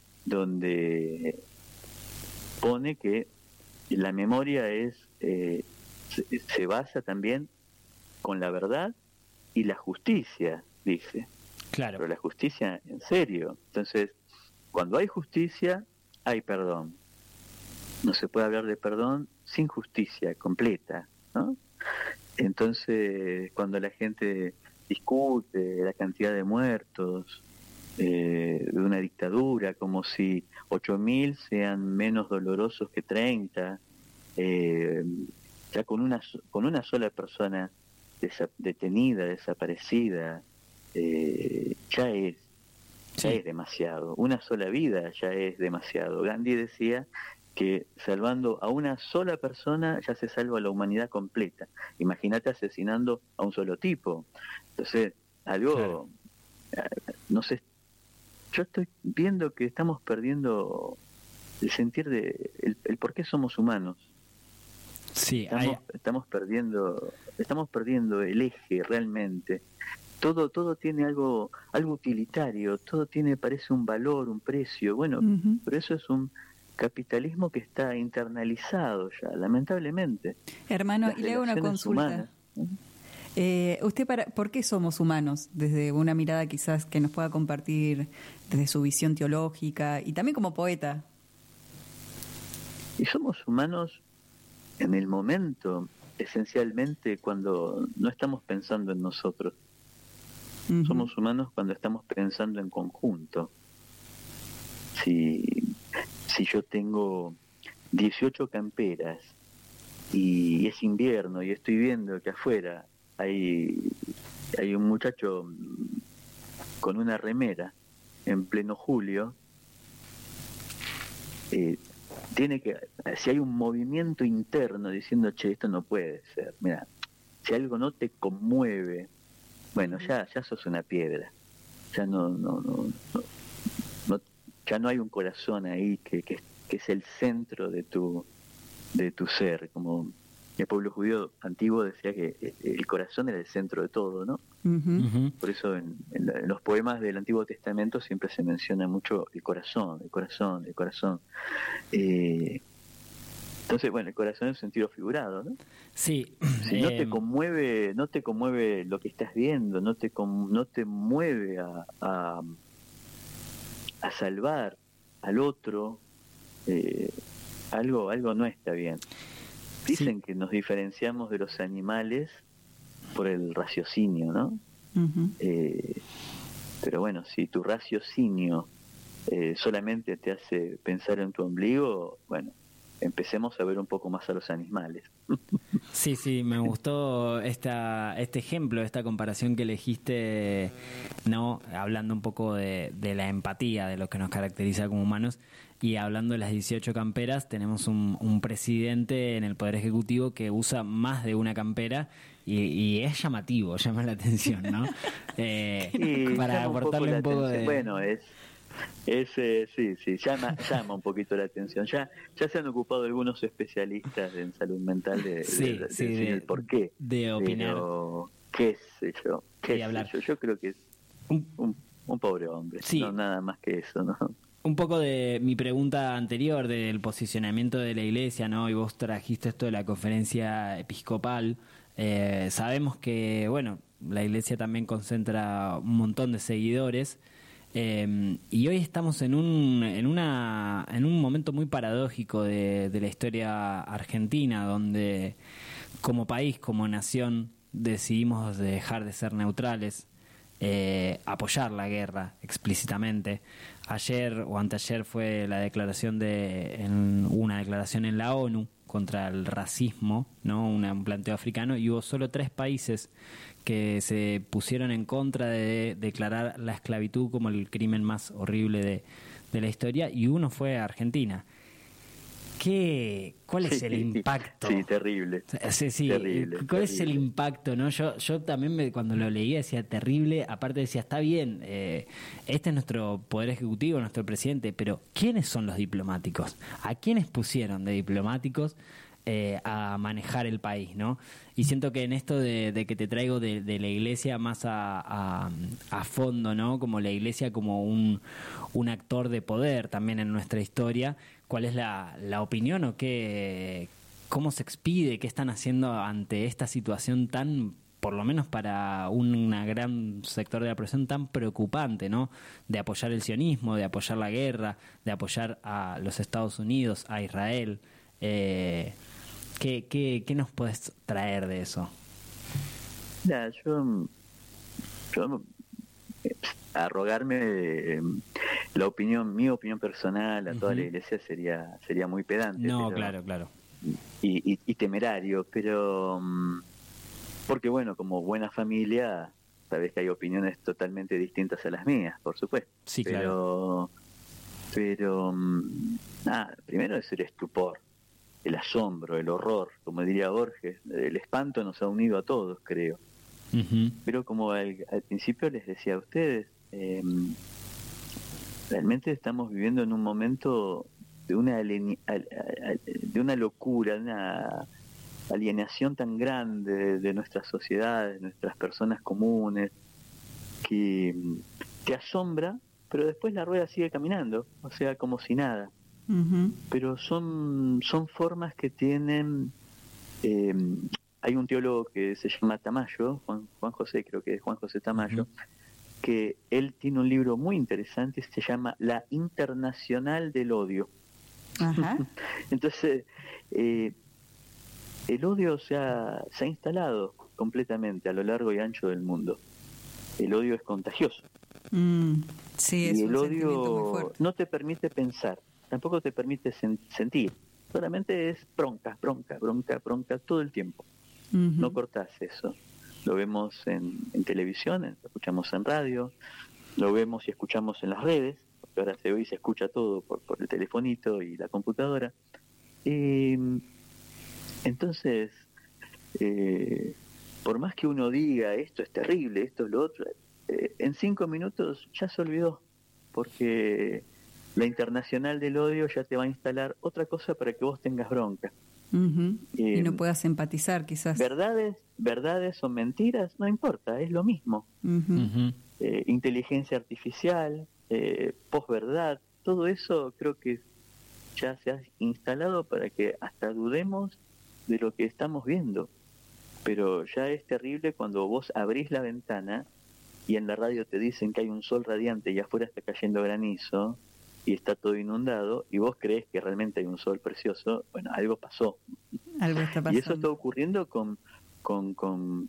donde pone que la memoria es eh, se, se basa también con la verdad y la justicia, dice. Claro. Pero la justicia en serio. Entonces, cuando hay justicia, hay perdón. No se puede hablar de perdón sin justicia completa, ¿no? Entonces, cuando la gente discute la cantidad de muertos eh, de una dictadura, como si ocho mil sean menos dolorosos que treinta, eh, ya con una con una sola persona desa- detenida, desaparecida, eh, ya es ya sí. es demasiado. Una sola vida ya es demasiado. Gandhi decía que salvando a una sola persona ya se salva la humanidad completa. Imagínate asesinando a un solo tipo. Entonces, algo, claro. no sé, yo estoy viendo que estamos perdiendo el sentir de el, el por qué somos humanos. Sí, estamos, hay... estamos perdiendo, estamos perdiendo el eje realmente. Todo, todo tiene algo, algo utilitario, todo tiene, parece un valor, un precio. Bueno, uh-huh. Por eso es un capitalismo que está internalizado ya, lamentablemente. Hermano, Las y le hago una consulta. Humanas, ¿no? Eh, ¿Usted para, por qué somos humanos? Desde una mirada quizás que nos pueda compartir desde su visión teológica y también como poeta. Y somos humanos en el momento, esencialmente cuando no estamos pensando en nosotros. Uh-huh. Somos humanos cuando estamos pensando en conjunto. Si, si yo tengo dieciocho camperas y es invierno y estoy viendo que afuera hay, hay un muchacho con una remera en pleno julio, eh, tiene que, si hay un movimiento interno diciendo, che, esto no puede ser, mira, si algo no te conmueve, bueno, ya ya sos una piedra, ya no no no, no, no ya no hay un corazón ahí que, que, que es el centro de tu de tu ser, como el pueblo judío antiguo decía que el corazón era el centro de todo, ¿no? Uh-huh. Por eso en, en, la, en los poemas del Antiguo Testamento siempre se menciona mucho el corazón, el corazón, el corazón. Eh, entonces, bueno, el corazón en sentido figurado, ¿no? Sí. Si eh... no te conmueve, no te conmueve lo que estás viendo, no te no te mueve a, a, a salvar al otro, eh, algo algo no está bien. Dicen sí. que nos diferenciamos de los animales por el raciocinio, ¿no? Uh-huh. Eh, pero bueno, si tu raciocinio eh, solamente te hace pensar en tu ombligo, bueno, empecemos a ver un poco más a los animales. Sí, sí, me gustó esta, este ejemplo, esta comparación que elegiste, no hablando un poco de, de la empatía, de lo que nos caracteriza como humanos, y hablando de las dieciocho camperas, tenemos un, un presidente en el Poder Ejecutivo que usa más de una campera y, y es llamativo, llama la atención, ¿no? Eh, sí, para aportarle un poco de... Bueno, es... Ese, sí, sí, llama, llama un poquito la atención. Ya ya se han ocupado algunos especialistas en salud mental de, sí, de, de, sí, de, de el por qué. De opinar. Pero, qué sé yo, qué sé hablar. yo. Yo creo que es un, un, un pobre hombre, sí. No nada más que eso, ¿no? Un poco de mi pregunta anterior del posicionamiento de la iglesia, ¿no? Y vos trajiste esto de la conferencia episcopal. Eh, sabemos que, bueno, la iglesia también concentra un montón de seguidores. Eh, y hoy estamos en un en una en un momento muy paradójico de, de la historia argentina, donde como país, como nación, decidimos dejar de ser neutrales, eh, apoyar la guerra explícitamente. Ayer o anteayer fue la declaración de en, una declaración en la ONU contra el racismo, ¿no? Una, un planteo africano, y hubo solo tres países que se pusieron en contra de declarar la esclavitud como el crimen más horrible de, de la historia, y uno fue Argentina. ¿Qué, ¿Cuál es sí, el impacto? Sí, terrible. Sí, sí. Terrible, ¿Cuál terrible. es el impacto? ¿No? Yo, yo también me, cuando lo leía decía terrible, aparte decía, está bien, eh, este es nuestro poder ejecutivo, nuestro presidente, pero ¿quiénes son los diplomáticos? ¿A quiénes pusieron de diplomáticos eh, a manejar el país, ¿no? Y siento que en esto de, de que te traigo de, de la iglesia más a, a, a fondo, ¿no? Como la iglesia como un, un actor de poder también en nuestra historia. ¿Cuál es la, la opinión o qué, cómo se expide, qué están haciendo ante esta situación tan, por lo menos para un gran sector de la población, tan preocupante, ¿no? De apoyar el sionismo, de apoyar la guerra, de apoyar a los Estados Unidos, a Israel. Eh, ¿qué, qué, ¿Qué nos puedes traer de eso? Ya, yo, yo arrogarme eh, la opinión, mi opinión personal a toda uh-huh. la iglesia sería sería muy pedante. No, pero, claro, claro. Y, y, y temerario, pero porque bueno, como buena familia, sabes que hay opiniones totalmente distintas a las mías, por supuesto. Sí, pero, claro. Pero, nada, primero es el estupor, el asombro, el horror, como diría Borges, el espanto nos ha unido a todos, creo. Uh-huh. Pero como al, al principio les decía a ustedes, eh, realmente estamos viviendo en un momento de una de una locura, de una alienación tan grande de, de nuestras sociedades, de nuestras personas comunes, que te asombra, pero después la rueda sigue caminando, o sea, como si nada. Uh-huh. Pero son, son formas que tienen... Eh, hay un teólogo que se llama Tamayo, Juan, Juan José, creo que es Juan José Tamayo, uh-huh. que él tiene un libro muy interesante, se llama La Internacional del Odio. Uh-huh. Entonces, eh, el odio se ha, se ha instalado completamente a lo largo y ancho del mundo. El odio es contagioso. Mm, sí, es y el un odio no te permite pensar, tampoco te permite sen- sentir. Solamente es bronca, bronca, bronca, bronca todo el tiempo. Uh-huh. No cortás eso. Lo vemos en, en televisión, lo escuchamos en radio, lo vemos y escuchamos en las redes, porque ahora se ve y se escucha todo por, por el telefonito y la computadora. Y entonces, eh, por más que uno diga esto es terrible, esto es lo otro, eh, en cinco minutos ya se olvidó, porque la Internacional del Odio ya te va a instalar otra cosa para que vos tengas bronca. Uh-huh. Eh, y no puedas empatizar, quizás. Verdades, verdades o mentiras, no importa, es lo mismo. Uh-huh. Uh-huh. Eh, inteligencia artificial, eh, posverdad, todo eso creo que ya se ha instalado para que hasta dudemos de lo que estamos viendo. Pero ya es terrible cuando vos abrís la ventana y en la radio te dicen que hay un sol radiante y afuera está cayendo granizo y está todo inundado, y vos crees que realmente hay un sol precioso. Bueno, algo pasó. Algo está pasando. Y eso está ocurriendo con con, con,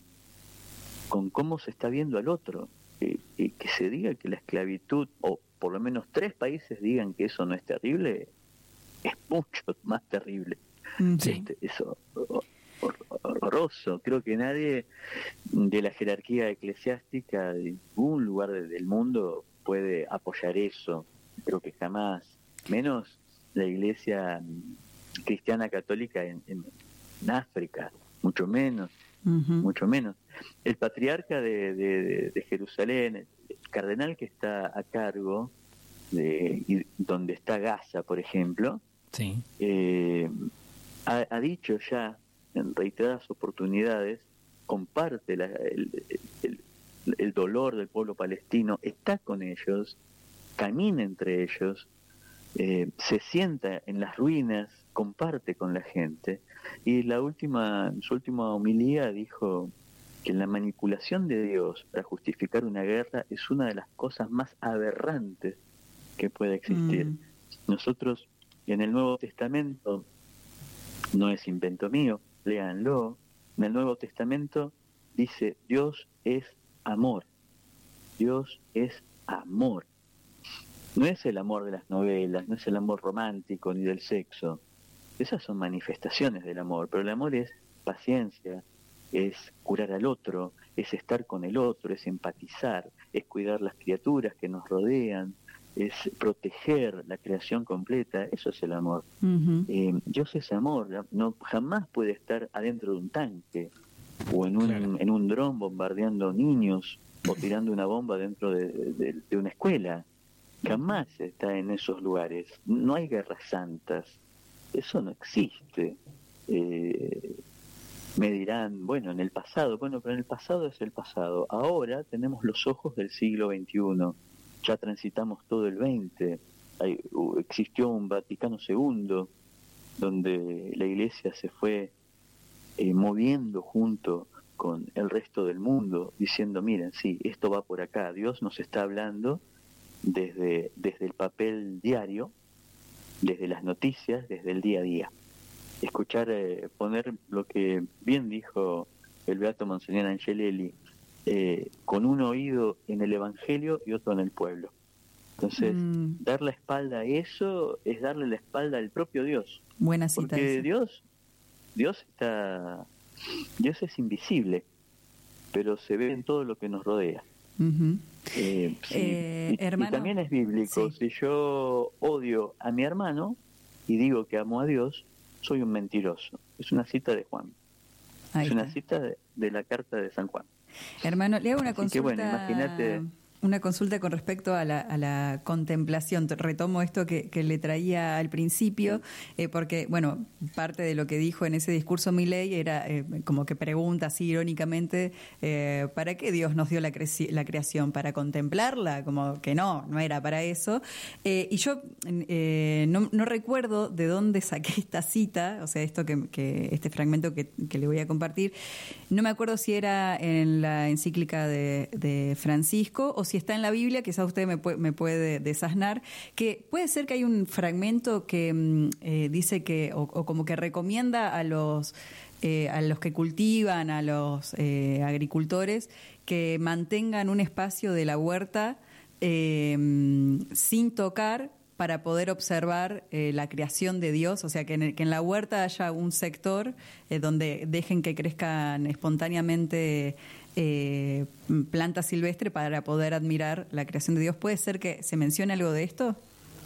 con cómo se está viendo al otro. Eh, eh, que se diga que la esclavitud, o por lo menos tres países digan que eso no es terrible, es mucho más terrible. Sí. Este, eso horroroso. Creo que nadie de la jerarquía eclesiástica de ningún lugar del mundo puede apoyar eso. Creo que jamás, menos la iglesia cristiana católica en, en, en África, mucho menos, uh-huh. mucho menos. El patriarca de, de, de Jerusalén, el cardenal que está a cargo de y donde está Gaza, por ejemplo, sí. eh, ha, ha dicho ya en reiteradas oportunidades, comparte la, el, el, el dolor del pueblo palestino, está con ellos, camina entre ellos, eh, se sienta en las ruinas, comparte con la gente. Y la última, en su última homilía dijo que la manipulación de Dios para justificar una guerra es una de las cosas más aberrantes que puede existir. Mm. Nosotros, en el Nuevo Testamento, no es invento mío, léanlo, en el Nuevo Testamento dice Dios es amor, Dios es amor. No es el amor de las novelas, no es el amor romántico ni del sexo. Esas son manifestaciones del amor, pero el amor es paciencia, es curar al otro, es estar con el otro, es empatizar, es cuidar las criaturas que nos rodean, es proteger la creación completa. Eso es el amor. Uh-huh. Eh, Dios es amor, no jamás puede estar adentro de un tanque o en un, claro. en un dron bombardeando niños o tirando una bomba dentro de, de, de una escuela. Jamás está en esos lugares. No hay guerras santas. Eso no existe. Eh, me dirán, bueno, en el pasado, bueno, pero en el pasado es el pasado. Ahora tenemos los ojos del siglo veintiuno. Ya transitamos todo el veinte. Hay, existió un Vaticano segundo, donde la Iglesia se fue eh, moviendo junto con el resto del mundo, diciendo, miren, sí, esto va por acá. Dios nos está hablando desde, desde el papel diario, desde las noticias, desde el día a día. Escuchar, eh, poner lo que bien dijo el beato Monseñor Angelelli, eh, con un oído en el Evangelio y otro en el pueblo. Entonces, mm. dar la espalda a eso es darle la espalda al propio Dios. Buena cita. Porque Dios, Dios está, Dios es invisible, pero se ve en todo lo que nos rodea. Uh-huh. Eh, sí, eh, y, hermano, y también es bíblico. Sí. Si yo odio a mi hermano y digo que amo a Dios, soy un mentiroso. Es una cita de Juan. Ahí es una está. cita de, de la carta de San Juan. Hermano, le hago una Así consulta. Que bueno, imagínate. una consulta con respecto a la, a la contemplación. Retomo esto que, que le traía al principio, eh, porque, bueno, parte de lo que dijo en ese discurso Milei era eh, como que pregunta así irónicamente, eh, ¿para qué Dios nos dio la, cre- la creación? ¿Para contemplarla? Como que no, no era para eso. Eh, y yo eh, no, no recuerdo de dónde saqué esta cita, o sea, esto que, que este fragmento que, que le voy a compartir. No me acuerdo si era en la encíclica de, de Francisco o si está en la Biblia, quizás usted me puede, me puede desasnar, que puede ser que hay un fragmento que eh, dice que, o, o como que recomienda a los, eh, a los que cultivan, a los eh, agricultores, que mantengan un espacio de la huerta eh, sin tocar, para poder observar eh, la creación de Dios, o sea, que en, el, que en la huerta haya un sector eh, donde dejen que crezcan espontáneamente eh, plantas silvestres para poder admirar la creación de Dios. ¿Puede ser que se mencione algo de esto?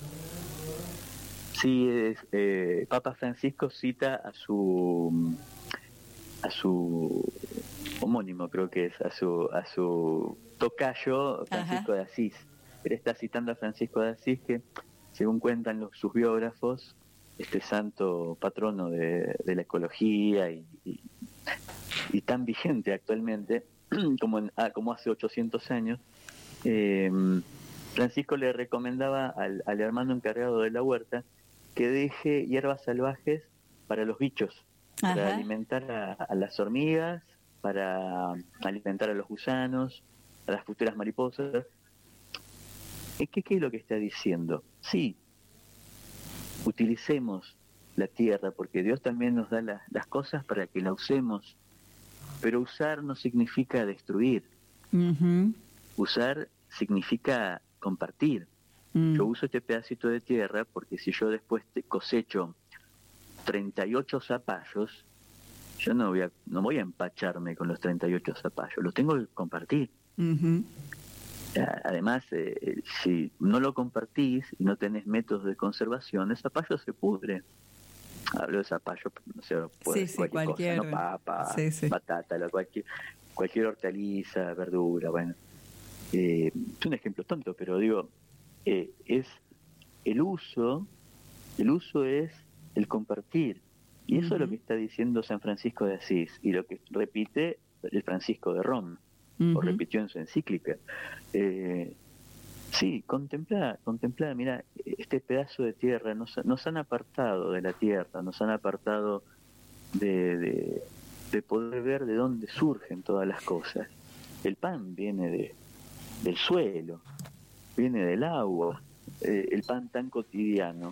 Sí, es, eh, Papa Francisco cita a su a su homónimo, creo que es, a su a su tocayo Francisco Ajá. de Asís. Él está citando a Francisco de Asís, que según cuentan los, sus biógrafos, este santo patrono de, de la ecología y, y, y tan vigente actualmente como, en, ah, como hace ochocientos años, eh, Francisco le recomendaba al, al hermano encargado de la huerta que deje hierbas salvajes para los bichos, Ajá. para alimentar a, a las hormigas, para alimentar a los gusanos, a las futuras mariposas. ¿Qué, ¿Qué es lo que está diciendo? Sí, utilicemos la tierra, porque Dios también nos da la, las cosas para que la usemos, pero usar no significa destruir. Uh-huh. Usar significa compartir. Uh-huh. Yo uso este pedacito de tierra porque si yo después te cosecho treinta y ocho zapallos, yo no voy a, no voy a empacharme con los treinta y ocho zapallos, los tengo que compartir. Uh-huh. Además, eh, si no lo compartís y no tenés métodos de conservación, el zapallo se pudre. Hablo de zapallo, no sé, puede sí, ser sí, cualquier, cualquier cosa, ¿no? Papa, sí, sí. batata, cualquier, cualquier hortaliza, verdura, bueno. Eh, es un ejemplo tonto, pero digo, eh, es el uso, el uso es el compartir. Y eso uh-huh. es lo que está diciendo San Francisco de Asís y lo que repite el Francisco de Roma. Uh-huh. O repitió en su encíclica. Eh, sí, contemplar, contemplar, mira, este pedazo de tierra, nos, nos han apartado de la tierra, nos han apartado de, de, de poder ver de dónde surgen todas las cosas. El pan viene de, del suelo, viene del agua, eh, el pan tan cotidiano.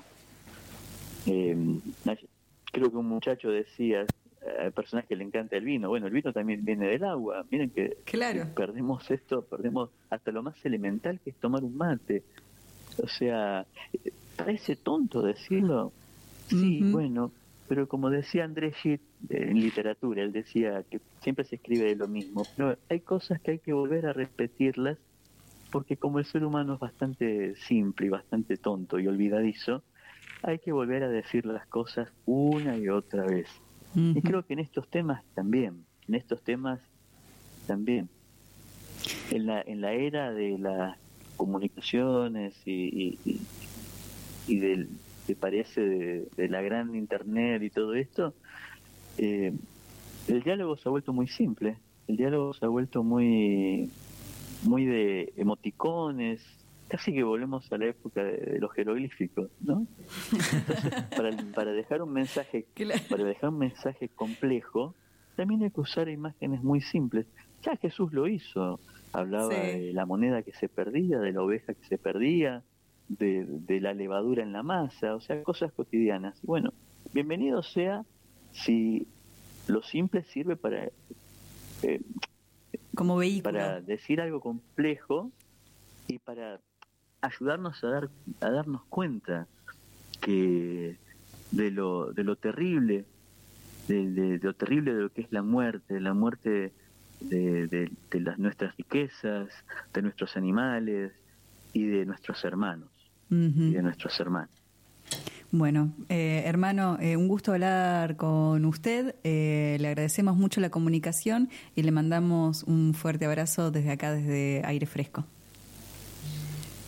Eh, creo que un muchacho decía, a personas que le encanta el vino, bueno, el vino también viene del agua. Miren que claro. perdemos esto, perdemos hasta lo más elemental que es tomar un mate. O sea, parece tonto decirlo, sí, uh-huh. bueno, pero como decía Andrés Gide en literatura, él decía que siempre se escribe de lo mismo, pero hay cosas que hay que volver a repetirlas, porque como el ser humano es bastante simple y bastante tonto y olvidadizo, hay que volver a decir las cosas una y otra vez. Uh-huh. Y creo que en estos temas también, en estos temas también, en la en la era de las comunicaciones y, y, y del, me parece, de, de la gran internet y todo esto, eh, el diálogo se ha vuelto muy simple, el diálogo se ha vuelto muy, muy de emoticones, casi que volvemos a la época de, de los jeroglíficos, ¿no? Entonces, para, para dejar un mensaje, claro. para dejar un mensaje complejo, también hay que usar imágenes muy simples. Ya Jesús lo hizo, hablaba sí. de la moneda que se perdía, de la oveja que se perdía, de, de la levadura en la masa, o sea, cosas cotidianas. Y bueno, bienvenido sea si lo simple sirve para eh, como vehículo, para decir algo complejo y para ayudarnos a dar a darnos cuenta que de lo de lo terrible de, de, de lo terrible de lo que es la muerte, la muerte de, de, de las nuestras riquezas, de nuestros animales y de nuestros hermanos, uh-huh. y de nuestros hermanos. Bueno, eh, hermano, eh, un gusto hablar con usted. Eh, le agradecemos mucho la comunicación y le mandamos un fuerte abrazo desde acá, desde Aire Fresco.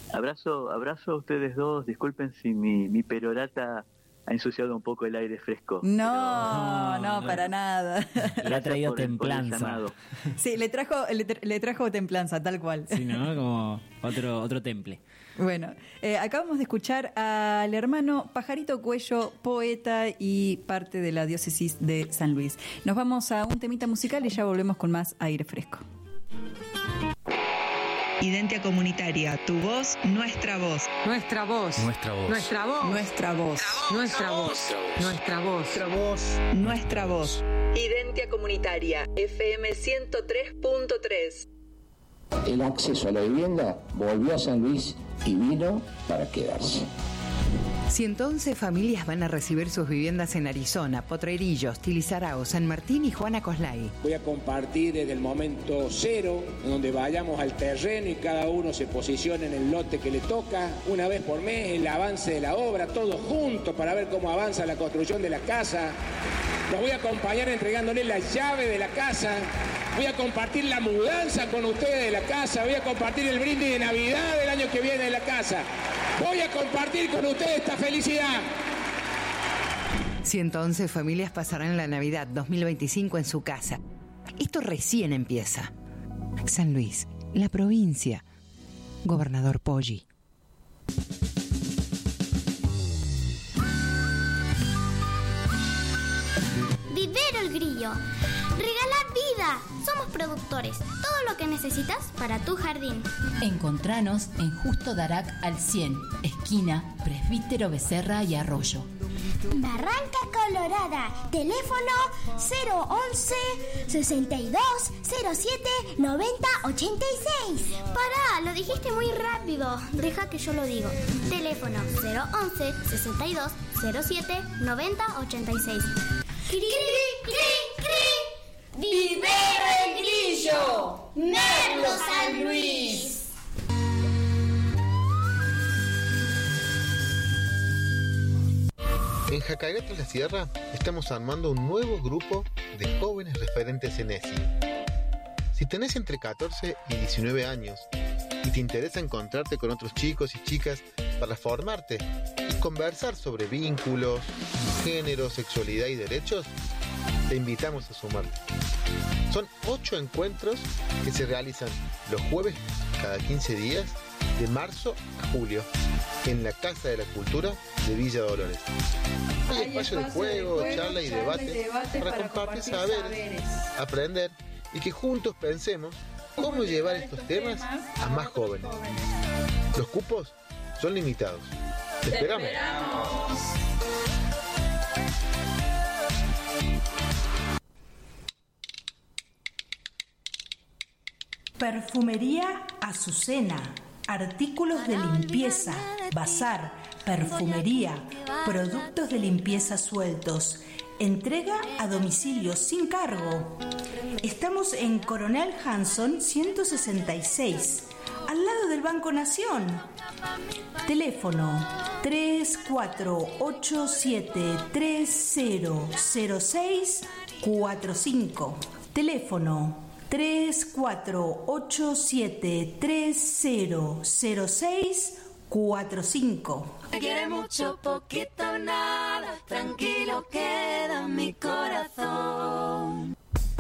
Abrazo, abrazo a ustedes dos. Disculpen si mi, mi perorata ha ensuciado un poco el aire fresco. No, no, no, no para nada. Le ha traído templanza. Sí, le trajo, le, tra- le trajo templanza, tal cual. Sí, ¿no? Como otro, otro temple. Bueno, eh, acabamos de escuchar al hermano Pajarito Cuello, poeta y parte de la diócesis de San Luis. Nos vamos a un temita musical y ya volvemos con más aire fresco. Identia Comunitaria, tu voz, nuestra voz. Nuestra voz. Nuestra voz. Nuestra voz. Nuestra voz. Nuestra voz. Nuestra voz. Nuestra voz. Nuestra voz. Identia Comunitaria, F M ciento tres punto tres. El acceso a la vivienda volvió a San Luis y vino para quedarse. ciento once familias van a recibir sus viviendas en Arizona, Potrerillos, Tilizarao, San Martín y Juana Coslay. Voy a compartir desde el momento cero, donde vayamos al terreno y cada uno se posicione en el lote que le toca, una vez por mes, el avance de la obra, todos juntos para ver cómo avanza la construcción de la casa. Los voy a acompañar entregándoles la llave de la casa. Voy a compartir la mudanza con ustedes de la casa. Voy a compartir el brindis de Navidad del año que viene de la casa. Voy a compartir con ustedes esta felicidad. ciento once familias pasarán la Navidad dos mil veinticinco en su casa. Esto recién empieza. San Luis, la provincia. Gobernador Poggi. Vivero El Grillo. Regala vida. Somos productores. Todo lo que necesitas para tu jardín. Encontranos en Justo Darac al cien, esquina Presbítero Becerra y Arroyo. Barranca Colorada. Teléfono cero once, sesenta y dos, cero siete, noventa, ochenta y seis. Pará, lo dijiste muy rápido. Deja que yo lo digo. Teléfono cero once, sesenta y dos, cero siete, noventa, ochenta y seis. ¡Cri, cri, cri! ¡Vivero El Grillo! ¡Merlo San Luis! En Jacagata La Sierra estamos armando un nuevo grupo de jóvenes referentes en E S I. Si tenés entre catorce y diecinueve años y te interesa encontrarte con otros chicos y chicas para formarte y conversar sobre vínculos, género, sexualidad y derechos, te invitamos a sumarte. Son ocho encuentros que se realizan los jueves cada quince días de marzo a julio en la Casa de la Cultura de Villa Dolores. Hay espacio de juego, charla y debate para compartir saberes, aprender y que juntos pensemos cómo llevar estos temas a más jóvenes. Los cupos son limitados. Te esperamos. Perfumería Azucena, artículos de limpieza, bazar, perfumería, productos de limpieza sueltos, entrega a domicilio sin cargo. Estamos en Coronel Hanson ciento sesenta y seis, al lado del Banco Nación. Teléfono tres cuatro ocho siete tres cero cero seis cuatro cinco. Teléfono tres cuatro ocho siete tres cero cero seis cuatro cinco. Te quiere mucho, poquito, nada, tranquilo queda mi corazón.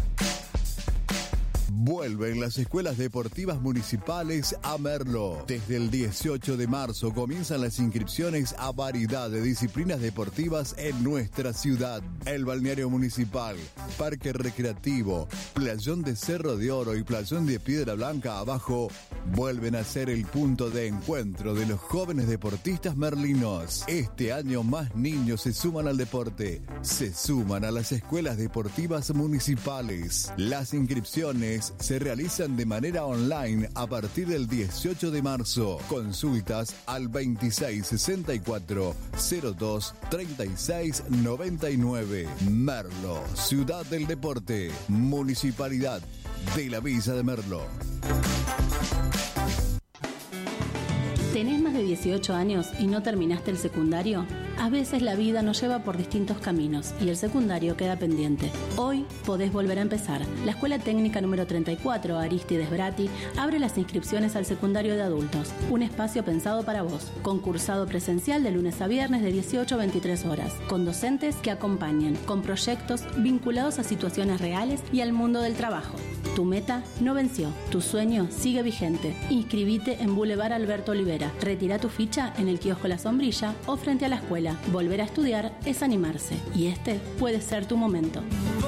Vuelven las escuelas deportivas municipales a Merlo. Desde el dieciocho de marzo comienzan las inscripciones a variedad de disciplinas deportivas en nuestra ciudad. El balneario municipal, parque recreativo, playón de Cerro de Oro y playón de Piedra Blanca abajo vuelven a ser el punto de encuentro de los jóvenes deportistas merlinos. Este año más niños se suman al deporte, se suman a las escuelas deportivas municipales. Las inscripciones se realizan de manera online a partir del dieciocho de marzo. Consultas al veintiséis sesenta y cuatro cero dos treinta y seis noventa y nueve. Merlo, Ciudad del Deporte, Municipalidad de la Villa de Merlo. ¿Tenés más de dieciocho años y no terminaste el secundario? A veces la vida nos lleva por distintos caminos y el secundario queda pendiente. Hoy podés volver a empezar. La Escuela Técnica número treinta y cuatro, Aristides Bratti, abre las inscripciones al secundario de adultos. Un espacio pensado para vos. Concursado presencial de lunes a viernes de dieciocho a veintitrés horas. Con docentes que acompañen. Con proyectos vinculados a situaciones reales y al mundo del trabajo. Tu meta no venció. Tu sueño sigue vigente. Inscribite en Boulevard Alberto Olivera. Retira tu ficha en el kiosco La Sombrilla o frente a la escuela. Volver a estudiar es animarse y este puede ser tu momento.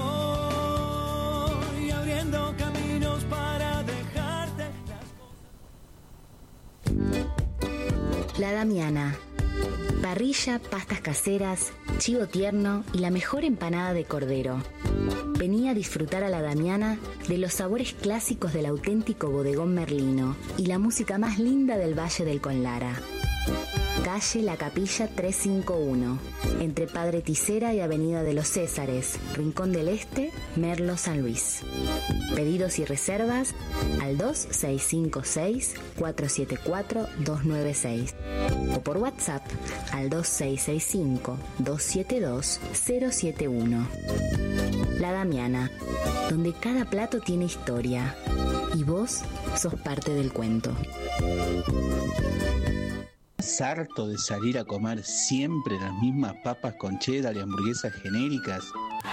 Voy abriendo caminos para dejarte. La Damiana. Parrilla, pastas caseras, chivo tierno y la mejor empanada de cordero. Vení a disfrutar a La Damiana de los sabores clásicos del auténtico bodegón merlino y la música más linda del Valle del Conlara. Calle La Capilla trescientos cincuenta y uno, entre Padre Tisera y Avenida de los Césares, Rincón del Este, Merlo, San Luis. Pedidos y reservas al dos seis cinco seis, cuatro siete cuatro, dos nueve seis o por WhatsApp al dos seis seis cinco, dos siete dos, cero siete uno. La Damiana, donde cada plato tiene historia y vos sos parte del cuento. ¿Estás harto de salir a comer siempre las mismas papas con cheddar y hamburguesas genéricas?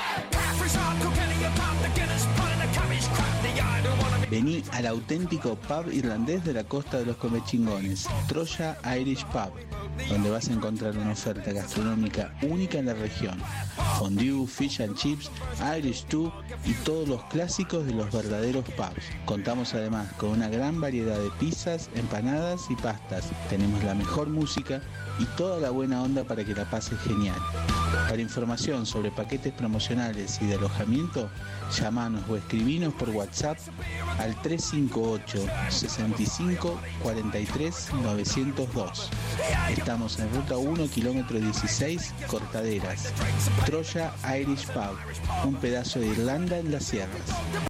Vení al auténtico pub irlandés de la costa de los comechingones, Troya Irish Pub, donde vas a encontrar una oferta gastronómica única en la región. Fondue, fish and chips, Irish stew y todos los clásicos de los verdaderos pubs. Contamos además con una gran variedad de pizzas, empanadas y pastas. Tenemos la mejor música y toda la buena onda para que la pases genial. Para información sobre paquetes promocionales y de alojamiento, llamanos o escribinos por WhatsApp al tres cinco ocho, seis cinco, cuatro tres, nueve cero dos. Estamos en ruta uno, kilómetro dieciséis, Cortaderas. Troya Irish Pub, un pedazo de Irlanda en las sierras.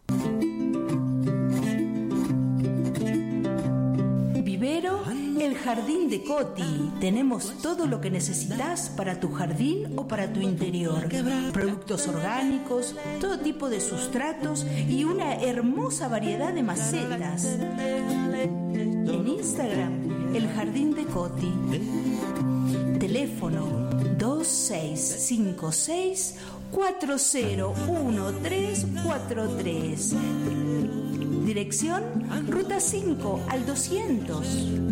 Vivero El Jardín de Coti. Tenemos todo lo que necesitas para tu jardín o para tu interior. Productos orgánicos, todo tipo de sustratos y una hermosa variedad de macetas. En Instagram, El Jardín de Coti. Teléfono dos seis cinco seis, cuatro cero uno tres cuatro tres. Dirección Ruta cinco al doscientos.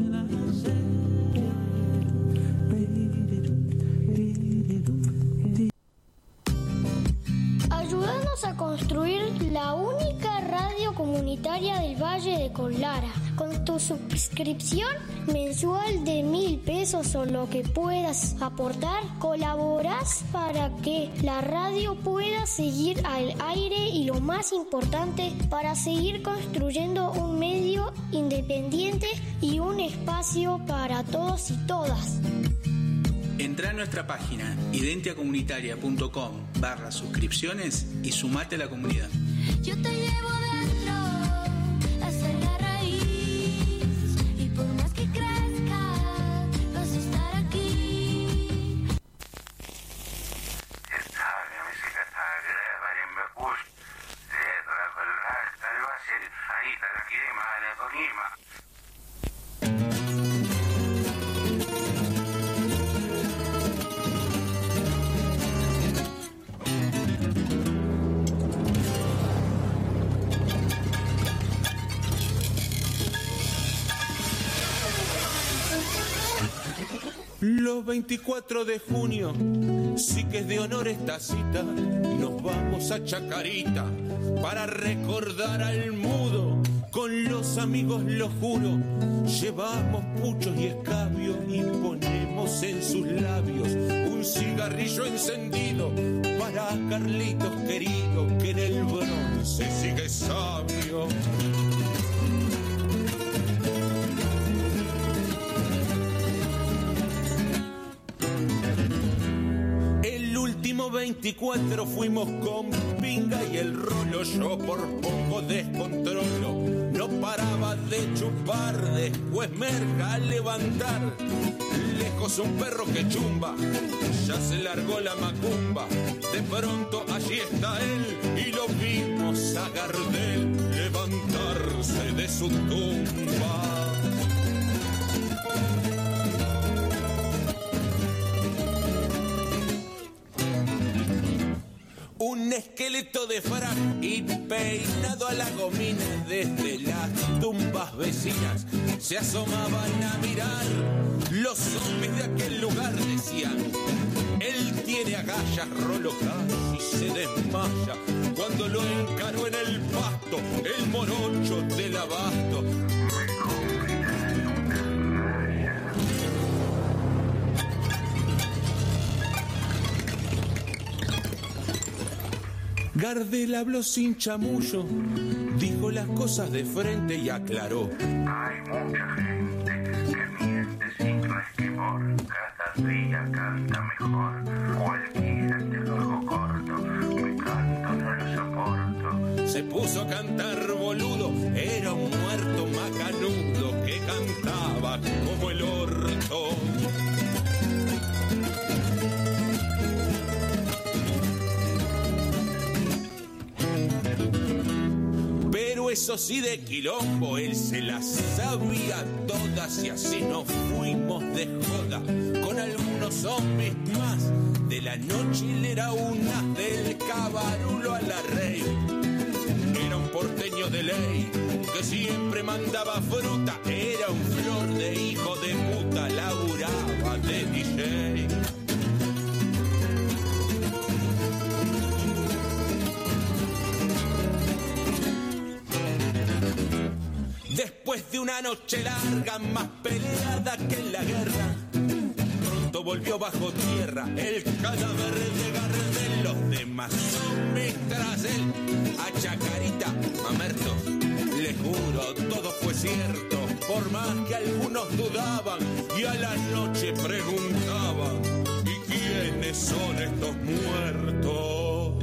Ayúdanos a construir la única radio comunitaria del Valle de Conlara. Con tu suscripción mensual de mil pesos o lo que puedas aportar, colaboras para que la radio pueda seguir al aire y lo más importante, para seguir construyendo un medio independiente y un espacio para todos y todas. Entrá a nuestra página identiacomunitaria.com barra suscripciones y sumate a la comunidad. Yo te llevo dentro, hasta la raíz, y por más que crezca, vas a estar aquí. Los veinticuatro de junio, sí que es de honor esta cita, nos vamos a Chacarita para recordar al mudo. Con los amigos, lo juro, llevamos puchos y escabios y ponemos en sus labios un cigarrillo encendido para Carlitos querido, que en el bronce sigue sabio. veinticuatro fuimos con pinga y el rolo, yo por poco descontrolo. no paraba de chupar, después merca a levantar. Lejos un perro que chumba, ya se largó la macumba. De pronto allí está él y lo vimos a Gardel levantarse de su tumba. Un esqueleto de frac y peinado a la gomina, desde las tumbas vecinas se asomaban a mirar. Los zombies de aquel lugar decían: él tiene agallas, Rolo casi se desmaya cuando lo encaró en el pasto el morocho del abasto. Gardel habló sin chamullo, dijo las cosas de frente y aclaró: hay mucha gente que miente sin resquemor, cada día canta mejor, cualquiera te lo hago corto, mi canto no lo soporto. Se puso a cantar boludo, era un muerto macanudo que cantaba como el orto. Pero eso sí, de quilombo él se las sabía todas, y así nos fuimos de joda con algunos zombies más. De la noche él era una del cabarulo a la rey. Era un porteño de ley que siempre mandaba fruta, era un flor de hijo de puta, laburaba de D J. Después de una noche larga, más peleada que en la guerra, pronto volvió bajo tierra el cadáver de Gardel. Los demás zombies tras él, a Chacarita, Mamerto, le juro, todo fue cierto, por más que algunos dudaban y a la noche preguntaban: ¿y quiénes son estos muertos?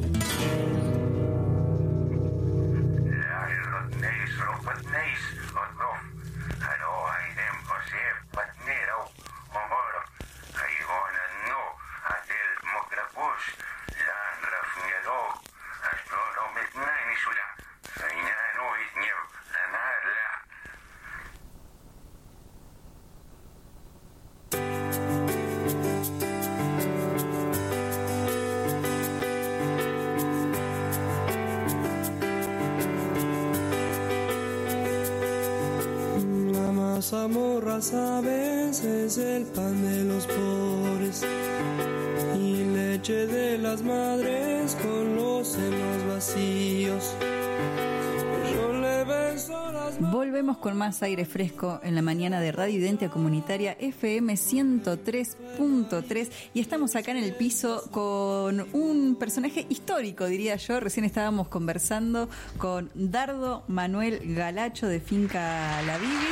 Mazamorras a veces el pan de los pobres y leche de las madres con los senos vacíos. Yo le beso las manos. Volvemos con más aire fresco en la mañana de Radio Identia Comunitaria F M ciento tres punto tres, y estamos acá en el piso con un personaje histórico, diría yo. Recién estábamos conversando con Dardo Manuel Galacho de Finca La Bibi.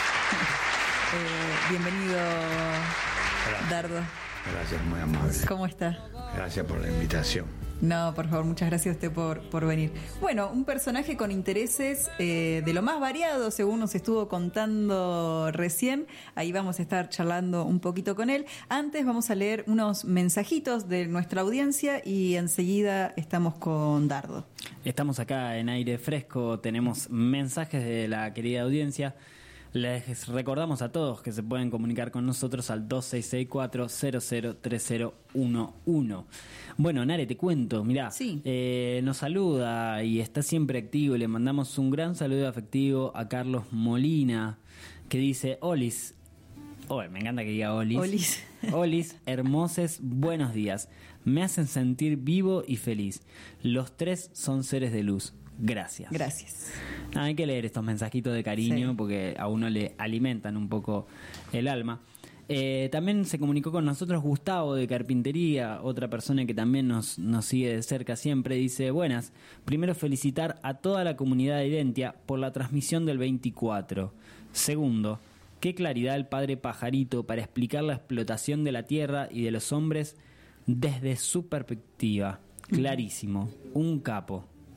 Eh, bienvenido, Gracias. Dardo. Gracias, muy amable. ¿Cómo está? Gracias por la invitación. No, por favor, muchas gracias a usted por, por venir. Bueno, un personaje con intereses eh, de lo más variado, según nos estuvo contando recién. Ahí vamos a estar charlando un poquito con él. Antes vamos a leer unos mensajitos de nuestra audiencia y enseguida estamos con Dardo. Estamos acá en aire fresco, tenemos mensajes de la querida audiencia. Les recordamos a todos que se pueden comunicar con nosotros al dos seis seis cuatro cero cero tres cero uno uno. Bueno, Nare, te cuento, mirá, sí. eh, nos saluda y está siempre activo, y le mandamos un gran saludo afectivo a Carlos Molina, que dice: Olis, oh, me encanta que diga Olis. Olis. Olis, hermoses, buenos días. Me hacen sentir vivo y feliz. Los tres son seres de luz. Gracias. Gracias. Ah, hay que leer estos mensajitos de cariño, sí, porque a uno le alimentan un poco el alma. Eh, también se comunicó con nosotros Gustavo de Carpintería, otra persona que también nos, nos sigue de cerca siempre. Dice: buenas, primero felicitar a toda la comunidad de Identia por la transmisión del veinticuatro. Segundo, qué claridad el padre Pajarito para explicar la explotación de la tierra y de los hombres desde su perspectiva. Clarísimo, un capo.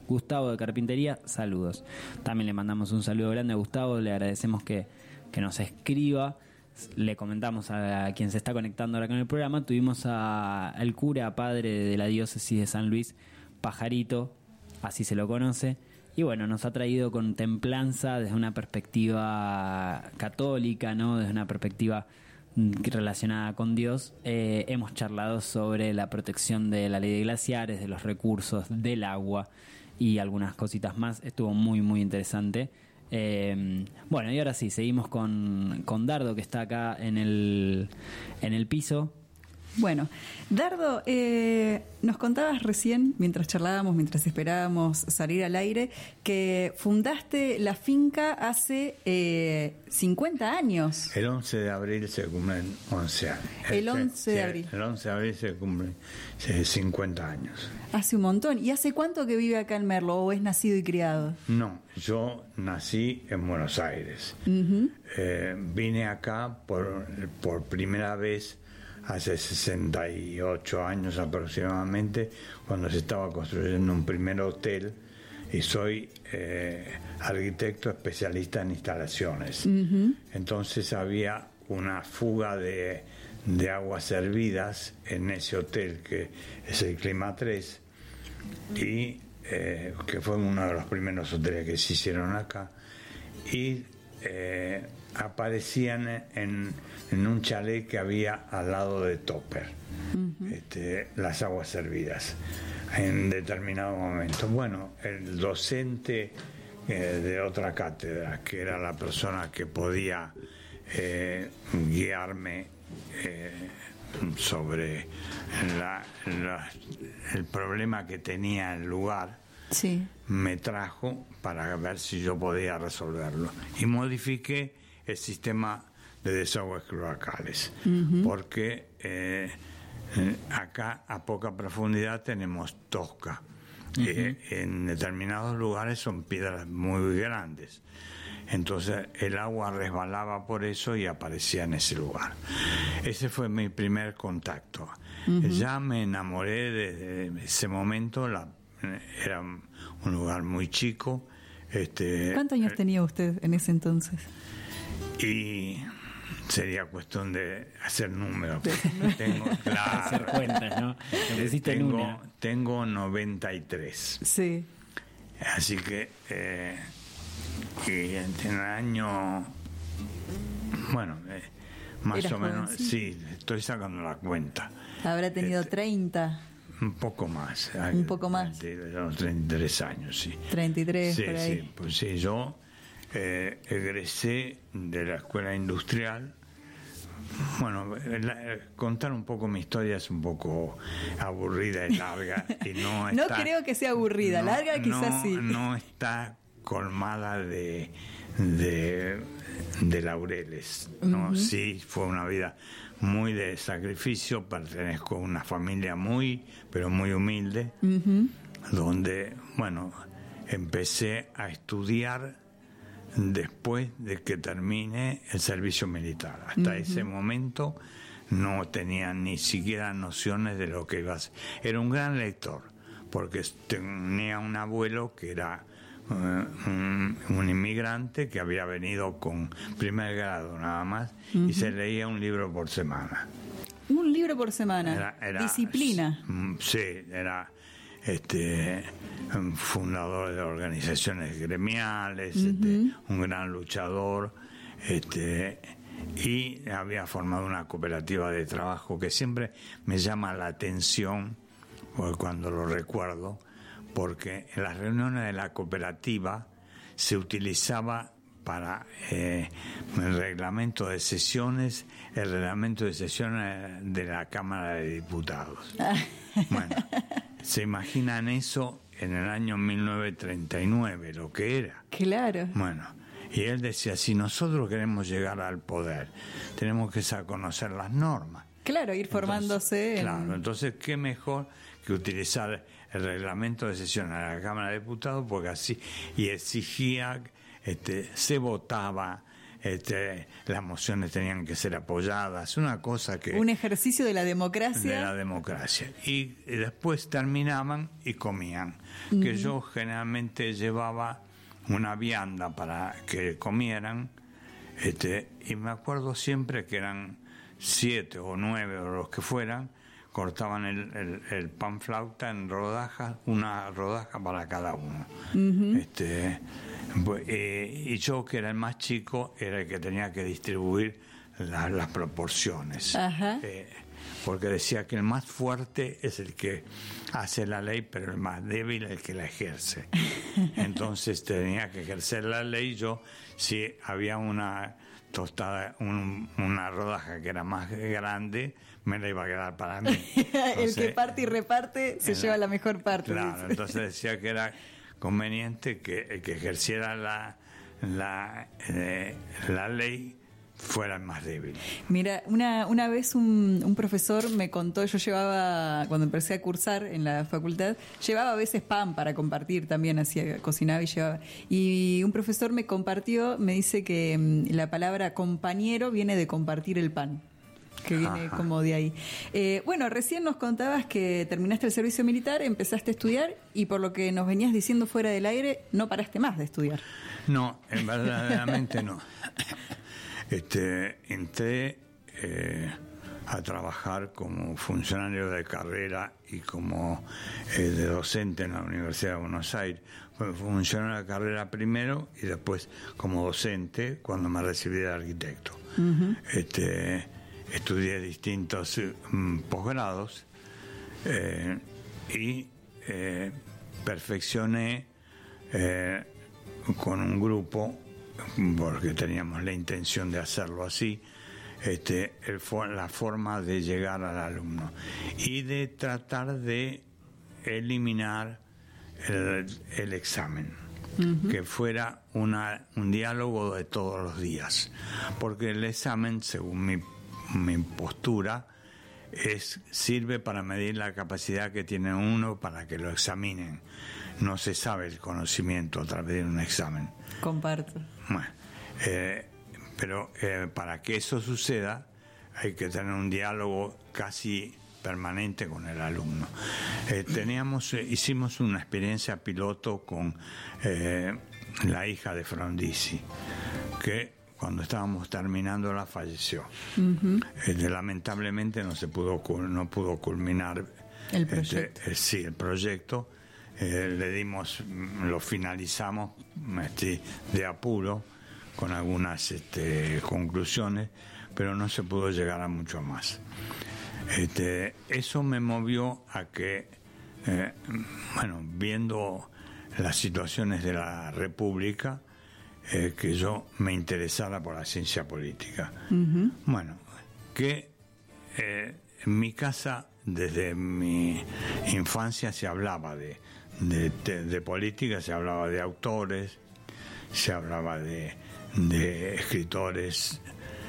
Gustavo de Carpintería, saludos. También le mandamos un saludo grande a Gustavo, le agradecemos que, que nos escriba. Le comentamos a quien se está conectando ahora con el programa, tuvimos a el cura padre de la diócesis de San Luis, Pajarito, así se lo conoce, y bueno, nos ha traído con templanza desde una perspectiva católica, ¿no? Desde una perspectiva relacionada con Dios. Eh, hemos charlado sobre la protección de la ley de glaciares, de los recursos, del agua y algunas cositas más. Estuvo muy muy interesante. Eh, bueno, y ahora sí, seguimos con, con Dardo, que está acá en el, en el piso. Bueno, Dardo, eh, nos contabas recién, mientras charlábamos, mientras esperábamos salir al aire, que fundaste la finca hace eh, cincuenta años. El once de abril se cumplen once años. El once de abril. El once de abril se cumplen cincuenta años. Hace un montón. ¿Y hace cuánto que vive acá en Merlo o es nacido y criado? No, yo nací en Buenos Aires. Uh-huh. Eh, vine acá por, por primera vez hace sesenta y ocho años aproximadamente, cuando se estaba construyendo un primer hotel, y soy eh, arquitecto especialista en instalaciones. Uh-huh. Entonces había una fuga de, de aguas servidas en ese hotel, que es el Clima tres, y eh, que fue uno de los primeros hoteles que se hicieron acá, y eh, aparecían en, en un chalet que había al lado de Topper, uh-huh. este, las aguas servidas en determinado momento. Bueno, el docente eh, de otra cátedra, que era la persona que podía eh, guiarme eh, sobre la, la, el problema que tenía el lugar, sí. me trajo para ver si yo podía resolverlo, y modifiqué el sistema de desagües cloacales, uh-huh. porque eh, acá a poca profundidad tenemos tosca, uh-huh. eh, en determinados lugares son piedras muy grandes, entonces el agua resbalaba por eso y aparecía en ese lugar. Ese fue mi primer contacto. Uh-huh. Ya me enamoré desde ese momento. La, era un lugar muy chico. Este, ¿Cuántos años tenía usted en ese entonces? Y sería cuestión de hacer números. Tengo, claro, hacer cuentas, ¿no? Tengo, tengo noventa y tres. Sí. Así que, eh, y en el año, bueno, eh, más o menos, sí, estoy sacando la cuenta. Habrá tenido este, treinta. Un poco más. Un poco más. De, de los treinta y tres años, sí. treinta y tres, sí, por ahí. Sí, pues sí, yo eh, egresé de la escuela industrial. Bueno, la, contar un poco mi historia es un poco aburrida y larga. Y no, no está, creo que sea aburrida, no, larga quizás no, sí. No está colmada de, de, de laureles, ¿no? Uh-huh. Sí, fue una vida muy de sacrificio. Pertenezco a una familia muy, pero muy humilde, uh-huh. donde, bueno, empecé a estudiar después de que termine el servicio militar. Hasta uh-huh. ese momento no tenía ni siquiera nociones de lo que iba a hacer. Era un gran lector, porque tenía un abuelo que era uh, un, un inmigrante que había venido con primer grado nada más, uh-huh. y se leía un libro por semana. Un libro por semana. Era, era, disciplina. Sí, era este un fundador de organizaciones gremiales, uh-huh. este, un gran luchador, este y había formado una cooperativa de trabajo que siempre me llama la atención cuando lo recuerdo, porque en las reuniones de la cooperativa se utilizaba para eh, el reglamento de sesiones, el reglamento de sesiones de la Cámara de Diputados. Bueno, ¿se imaginan eso en el año mil novecientos treinta y nueve, lo que era? Claro. Bueno, y él decía, si nosotros queremos llegar al poder, tenemos que saber conocer las normas. Claro, ir formándose. Entonces, en... Claro, entonces, ¿qué mejor que utilizar el reglamento de sesiones de la Cámara de Diputados? Porque así, y exigía, este, se votaba, este, las mociones tenían que ser apoyadas, una cosa que... Un ejercicio de la democracia. De la democracia. Y, y después terminaban y comían. Uh-huh. Que yo generalmente llevaba una vianda para que comieran, este, y me acuerdo siempre que eran siete o nueve o los que fueran, cortaban el, el, el pan flauta en rodajas, una rodaja para cada uno. Uh-huh. Este, eh, y yo, que era el más chico, era el que tenía que distribuir la, las proporciones. Ajá. Eh, porque decía que el más fuerte es el que hace la ley, pero el más débil es el que la ejerce. Entonces tenía que ejercer la ley. Yo, si había una tostada, un, una rodaja que era más grande, me la iba a quedar para mí. Entonces, el que parte y reparte se lleva la, la mejor parte. Claro, dice. Entonces decía que era conveniente que el que ejerciera la, la, eh, la ley fuera el más débil. Mira, una, una vez un, un profesor me contó, yo llevaba, cuando empecé a cursar en la facultad, llevaba a veces pan para compartir también, hacía, cocinaba y llevaba. Y un profesor me compartió, me dice que um, la palabra compañero viene de compartir el pan, que viene Ajá. como de ahí. Eh, bueno, recién nos contabas que terminaste el servicio militar, empezaste a estudiar y por lo que nos venías diciendo fuera del aire, no paraste más de estudiar. No, verdaderamente no. Este, entré eh, a trabajar como funcionario de carrera y como eh, de docente en la Universidad de Buenos Aires. Fui funcionario de carrera primero y después como docente cuando me recibí de arquitecto. Uh-huh. Este, estudié distintos um, posgrados eh, y eh, perfeccioné eh, con un grupo, porque teníamos la intención de hacerlo así, este, el, la forma de llegar al alumno y de tratar de eliminar el, el examen, uh-huh. que fuera una, un diálogo de todos los días, porque el examen, según mi, mi postura, es, sirve para medir la capacidad que tiene uno para que lo examinen. No se sabe el conocimiento a través de un examen. Comparto. Bueno, eh, pero eh, para que eso suceda hay que tener un diálogo casi permanente con el alumno. Eh, teníamos, eh, hicimos una experiencia piloto con eh, la hija de Frondizi, que cuando estábamos terminándola falleció. Uh-huh. Eh, lamentablemente no se pudo no pudo culminar el proyecto. Este, eh, sí, el proyecto. Eh, le dimos, lo finalizamos este, de apuro con algunas este, conclusiones, pero no se pudo llegar a mucho más. Este, eso me movió a que, eh, bueno, viendo las situaciones de la República, eh, que yo me interesara por la ciencia política. Uh-huh. Bueno, que eh, en mi casa, desde mi infancia, se hablaba de De, de, de política, se hablaba de autores, se hablaba de, de escritores.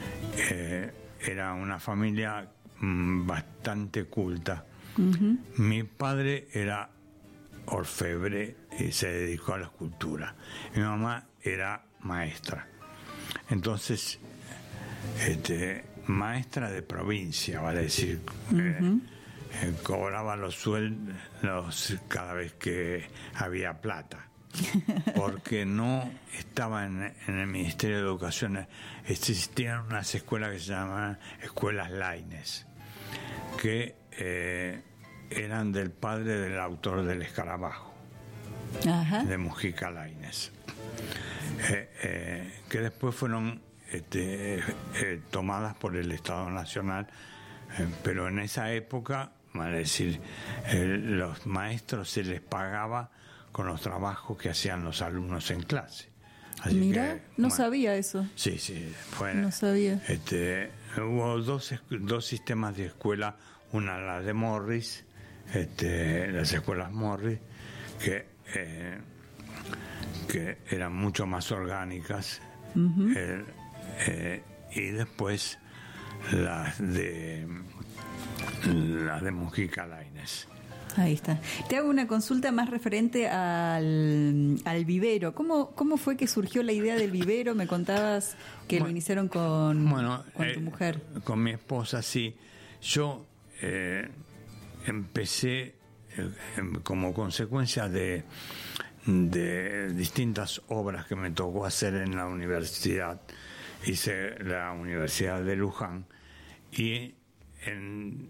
Eh, era una familia mm, bastante culta. Uh-huh. Mi padre era orfebre y se dedicó a la escultura. Mi mamá era maestra. Entonces, este, maestra de provincia, vale decir. Uh-huh. eh, Eh, cobraba los sueldos cada vez que había plata, porque no estaba en, en el Ministerio de Educación. Existían unas escuelas que se llamaban escuelas Laínez, que eh, eran del padre del autor del Escarabajo. Ajá. De Mujica Laínez, eh, eh, que después fueron este, eh, tomadas por el Estado Nacional, eh, pero en esa época, es decir, eh, los maestros se les pagaba con los trabajos que hacían los alumnos en clase. Así Mira, que, no bueno, sabía eso. Sí, sí, fue. No sabía. Este, hubo dos, dos sistemas de escuela, una la de Morris, este, las escuelas Morris, que, eh, que eran mucho más orgánicas, uh-huh. eh, eh, y después las de las de Mujica Laínez. Ahí está. Te hago una consulta más referente al, al vivero. ¿Cómo, ¿Cómo fue que surgió la idea del vivero? Me contabas que bueno, lo iniciaron con, bueno, con eh, tu mujer. Con mi esposa, sí. Yo eh, empecé eh, como consecuencia de, de distintas obras que me tocó hacer en la universidad. Hice la Universidad de Luján y en,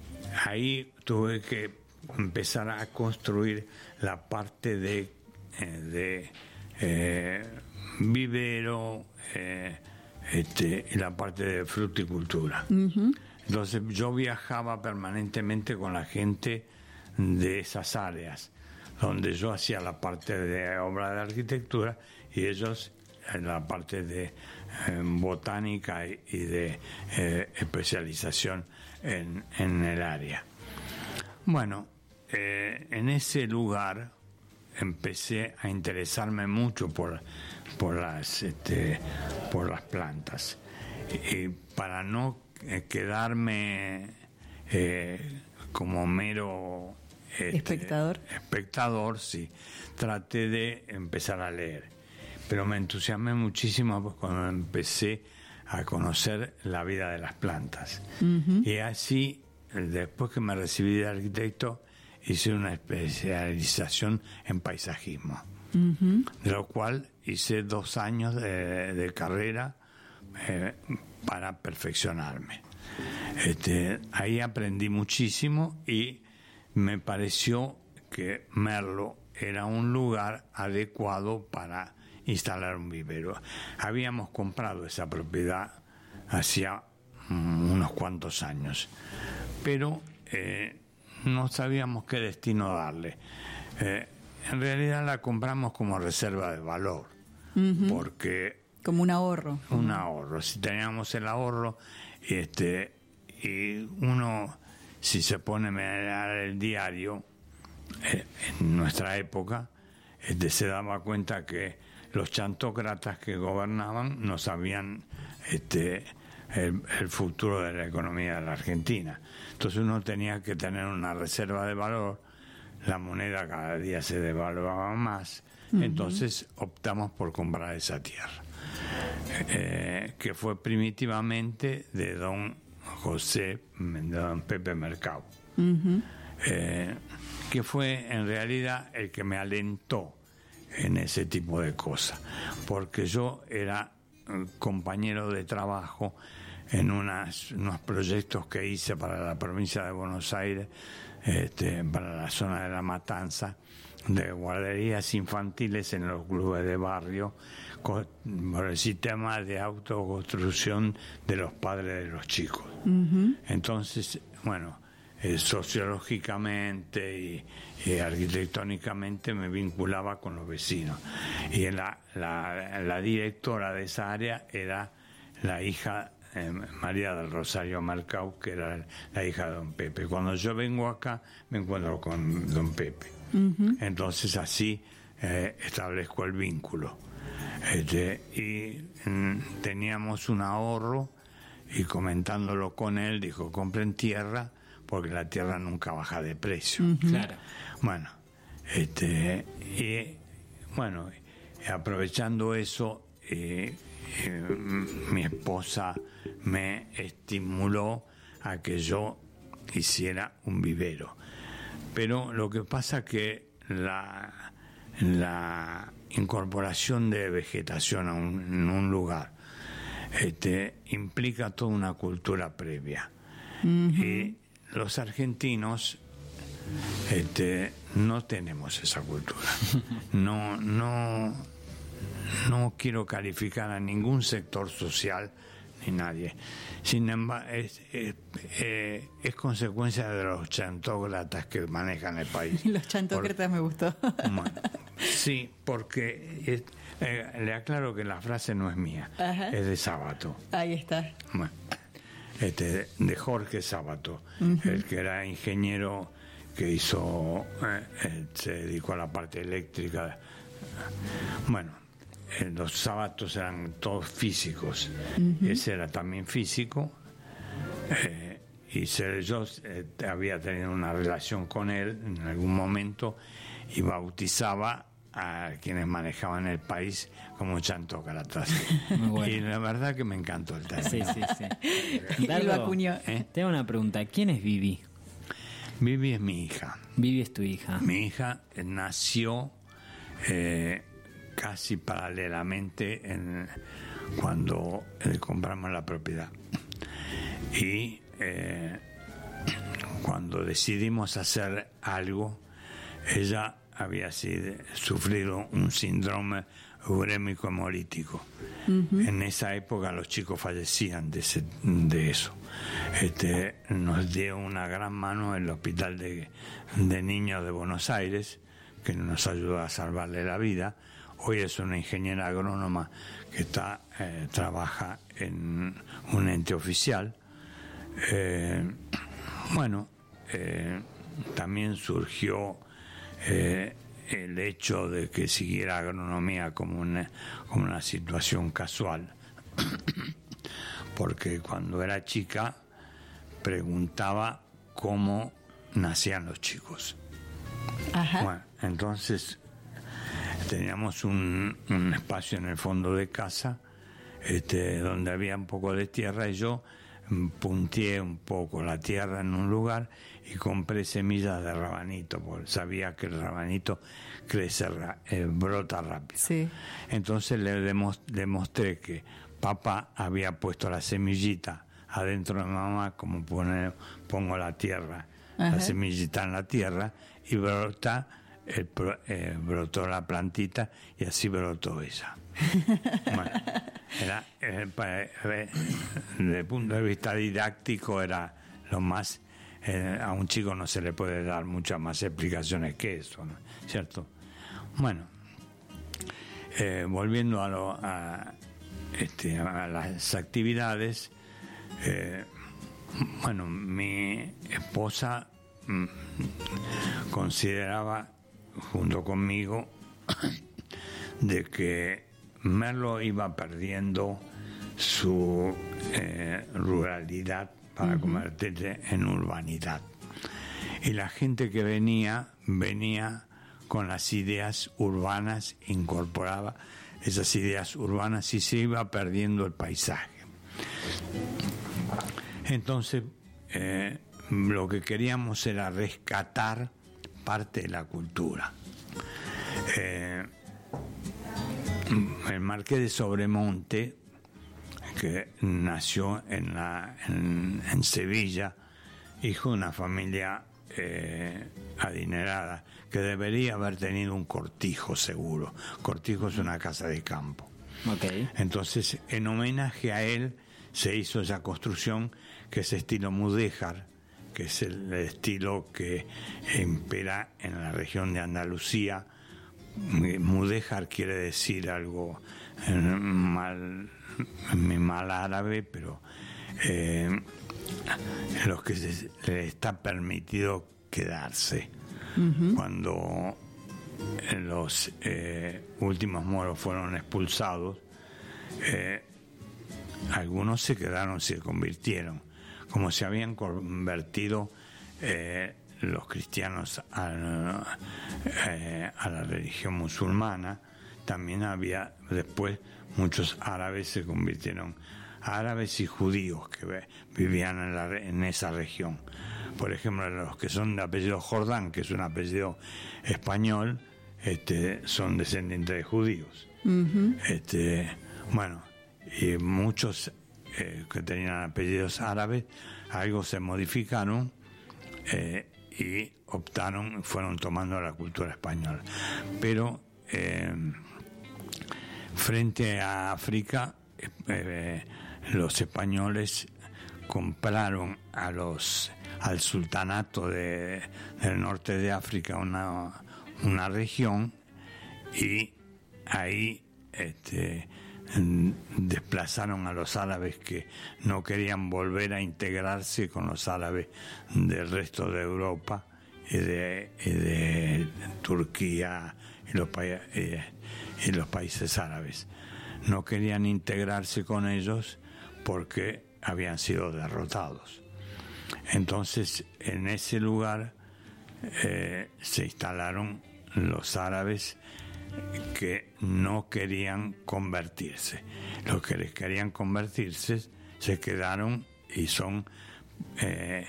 ahí tuve que empezar a construir la parte de, eh, de eh, vivero, eh, este, y la parte de fruticultura. Uh-huh. Entonces yo viajaba permanentemente con la gente de esas áreas, donde yo hacía la parte de obra de arquitectura y ellos la parte de eh, botánica y, y de eh, especialización en, en el área. Bueno, eh, en ese lugar empecé a interesarme mucho por, por, las, este, por las plantas. Y para no eh, quedarme eh, como mero este, espectador, espectador, sí, traté de empezar a leer. Pero me entusiasmé muchísimo cuando empecé a conocer la vida de las plantas. Uh-huh. Y así, después que me recibí de arquitecto, hice una especialización en paisajismo, uh-huh. de lo cual hice dos años de, de carrera eh, para perfeccionarme. Este, ahí aprendí muchísimo y me pareció que Merlo era un lugar adecuado para instalar un vivero. Habíamos comprado esa propiedad hacía um, unos cuantos años, pero eh, no sabíamos qué destino darle. Eh, en realidad la compramos como reserva de valor, uh-huh. porque como un ahorro. Un ahorro. Si teníamos el ahorro, este, y uno, si se pone a mirar el diario, eh, en nuestra época, este, se daba cuenta que los chantócratas que gobernaban no sabían este, el, el futuro de la economía de la Argentina. Entonces uno tenía que tener una reserva de valor, la moneda cada día se devaluaba más, uh-huh. entonces optamos por comprar esa tierra, eh, que fue primitivamente de don José, de don Pepe Mercado, uh-huh. eh, que fue en realidad el que me alentó en ese tipo de cosas, porque yo era compañero de trabajo en unas, unos proyectos que hice para la provincia de Buenos Aires, este, para la zona de La Matanza, de guarderías infantiles en los clubes de barrio, con, por el sistema de autoconstrucción de los padres de los chicos. Uh-huh. Entonces, bueno, eh, sociológicamente y, y arquitectónicamente me vinculaba con los vecinos. Y la, la, la directora de esa área era la hija eh, María del Rosario Mercado, que era la hija de don Pepe. Cuando yo vengo acá me encuentro con don Pepe. Uh-huh. Entonces así eh, establezco el vínculo. Este, y mm, teníamos un ahorro y comentándolo con él dijo, compren tierra porque la tierra nunca baja de precio. Uh-huh. Claro. Bueno, este, y bueno, aprovechando eso, eh, eh, mi esposa me estimuló a que yo hiciera un vivero. Pero lo que pasa que la, la incorporación de vegetación a un, en un lugar este, implica toda una cultura previa. Uh-huh. Y los argentinos este, no tenemos esa cultura. No, no, no quiero calificar a ningún sector social ni nadie. Sin embargo, es, es, es, es consecuencia de los chantócratas que manejan el país. Los chantócratas Por, me gustó. Bueno, sí, porque es, eh, le aclaro que la frase no es mía, Ajá. es de Sábato. Ahí está. Bueno, este, de Jorge Sábato, uh-huh. el que era ingeniero que hizo, eh, eh, se dedicó a la parte eléctrica. Bueno, eh, los sábatos eran todos físicos, uh-huh. ese era también físico, eh, y yo eh, había tenido una relación con él en algún momento y bautizaba a quienes manejaban el país como Chanto Calatás. Bueno. Y la verdad que me encantó el tema. Sí, sí, sí. Dardo, ¿eh? Tengo una pregunta. ¿Quién es Vivi? Vivi es mi hija. Vivi es tu hija. Mi hija nació eh, casi paralelamente en, cuando eh, compramos la propiedad. Y eh, cuando decidimos hacer algo, ella había sido, sufrido un síndrome urémico hemolítico. Uh-huh. En esa época los chicos fallecían de, ese, de eso. Este, nos dio una gran mano el Hospital de, de Niños de Buenos Aires, que nos ayudó a salvarle la vida. Hoy es una ingeniera agrónoma que está eh, trabaja en un ente oficial. Eh, bueno, eh, también surgió eh, el hecho de que siguiera agronomía como una, como una situación casual, porque cuando era chica preguntaba cómo nacían los chicos. Ajá. Bueno, entonces teníamos un, un espacio en el fondo de casa, este, donde había un poco de tierra, y yo punteé un poco la tierra en un lugar y compré semillas de rabanito, porque sabía que el rabanito crece, eh, brota rápido. Sí. Entonces le demostré que papá había puesto la semillita adentro de mamá, como pone, pongo la tierra, ajá, la semillita en la tierra, y brota, el, eh, brotó la plantita, y así brotó ella. Bueno, era, eh, para, eh, desde el punto de vista didáctico era lo más, eh, a un chico no se le puede dar muchas más explicaciones que eso, ¿no? ¿Cierto? Bueno, eh, volviendo a, lo, a, este, a las actividades, eh, bueno, mi esposa mm, consideraba junto conmigo de que Merlo iba perdiendo su eh, ruralidad para uh-huh. convertirse en urbanidad. Y la gente que venía, venía con las ideas urbanas, incorporaba esas ideas urbanas y se iba perdiendo el paisaje. Entonces, eh, lo que queríamos era rescatar parte de la cultura. Eh, el Marqués de Sobremonte, que nació en, la, en, en Sevilla, hijo de una familia eh, adinerada, que debería haber tenido un cortijo seguro. Cortijo es una casa de campo. Okay. Entonces, en homenaje a él, se hizo esa construcción, que es estilo mudéjar, que es el estilo que impera en la región de Andalucía. Mudéjar quiere decir algo eh, mal, mal árabe, pero eh, los que se, le está permitido quedarse. Uh-huh. Cuando los eh, últimos moros fueron expulsados, eh, algunos se quedaron, se convirtieron, como se habían convertido eh, los cristianos a, eh, a la religión musulmana. También había después muchos árabes se convirtieron, árabes y judíos que vivían en, la, en esa región. Por ejemplo, los que son de apellido Jordán, que es un apellido español, este, son descendientes de judíos. Uh-huh. Este, bueno, y muchos eh, que tenían apellidos árabes, algo se modificaron eh, y optaron, fueron tomando la cultura española. Pero eh, frente a África, eh, los españoles compraron a los al sultanato de, del norte de África una, una región, y ahí este, desplazaron a los árabes que no querían volver a integrarse con los árabes del resto de Europa y de, y de Turquía y los, y, y los países árabes. No querían integrarse con ellos porque habían sido derrotados. Entonces, en ese lugar eh, se instalaron los árabes que no querían convertirse. Los que les querían convertirse se quedaron y son eh,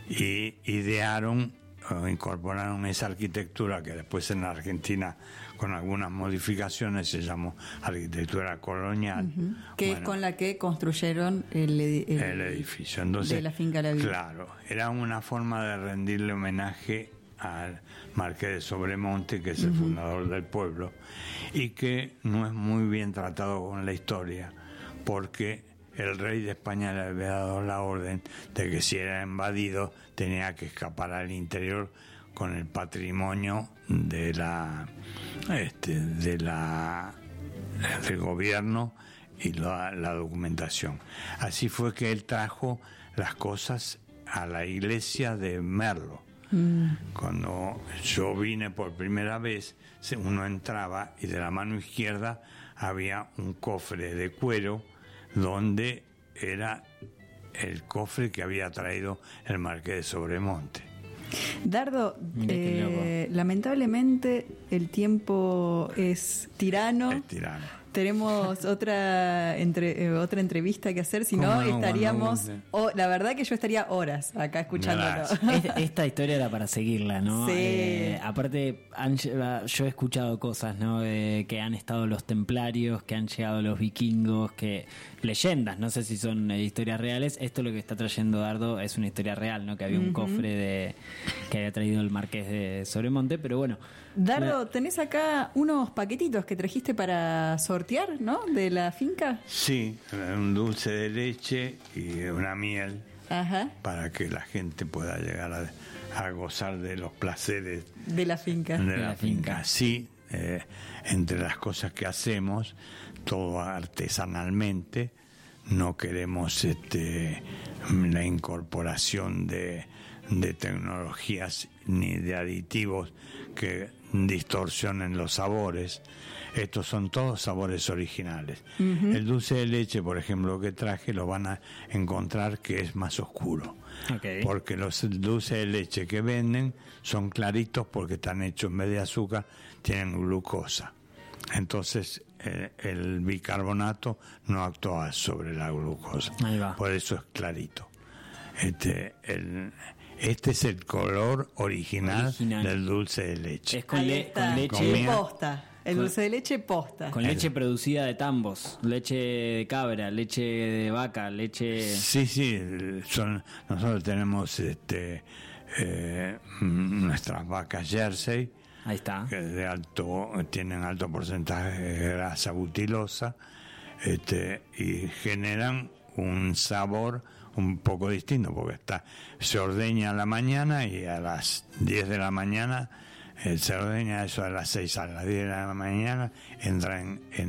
y idearon o incorporaron esa arquitectura que después en la Argentina, con algunas modificaciones, se llamó arquitectura colonial. Uh-huh. Que Bueno, es con la que construyeron el, edi- el- el edificio. Entonces, de la finca La Vida. claro, era una forma de rendirle homenaje al Marqués de Sobremonte, que es el Ujú. fundador del pueblo, y que no es muy bien tratado con la historia, porque el rey de España le había dado la orden de que si era invadido tenía que escapar al interior con el patrimonio de la este, de la del gobierno y la, la documentación. Así fue que él trajo las cosas a la iglesia de Merlo. Mm. Cuando yo vine por primera vez, se- uno entraba y de la mano izquierda había un cofre de cuero donde era el cofre que había traído el Marqués de Sobremonte. Dardo, Mira qué eh, lamentablemente el tiempo es tirano. Es tirano. Tenemos otra entre, eh, otra entrevista que hacer, si no, ¿Cómo no? estaríamos... Cuando o- la verdad que yo estaría horas acá escuchándolo. Esta, esta historia era para seguirla, ¿no? Sí. Eh, aparte, han lle- yo he escuchado cosas, ¿no? De que han estado los templarios, que han llegado los vikingos, que leyendas, no sé si son eh, historias reales. Esto lo que está trayendo Dardo es una historia real, ¿no? Que había un Ujú. cofre de que había traído el Marqués de Sobremonte, pero bueno. Dardo, tenés acá unos paquetitos que trajiste para sortear, ¿no? De la finca. Sí, un dulce de leche y una miel Ajá, para que la gente pueda llegar a, a gozar de los placeres de la finca. de la finca. Sí, eh, entre las cosas que hacemos, todo artesanalmente, no queremos este, la incorporación de, de tecnologías ni de aditivos que distorsionen los sabores. Estos son todos sabores originales. Ujú. El dulce de leche, por ejemplo, que traje, lo van a encontrar que es más oscuro. Ok. Porque los dulces de leche que venden son claritos porque están hechos en vez de azúcar, tienen glucosa. Entonces eh, el bicarbonato no actúa sobre la glucosa. Ahí va. Por eso es clarito. Este, el, este es el color original, Original. del dulce de leche. Es con, Ahí le- está. con leche. Comía- Posta. El Con- dulce de leche posta. Con leche producida de tambos, leche de cabra, leche de vaca, leche... Sí, sí, son, nosotros tenemos este, eh, mm, nuestras vacas Jersey. Ahí está. Que de alto, tienen alto porcentaje de grasa butilosa, este, y generan un sabor un poco distinto, porque está, se ordeña a la mañana y a las diez de la mañana, eh, se ordeña eso a las seis, a las diez de la mañana, entra en, en,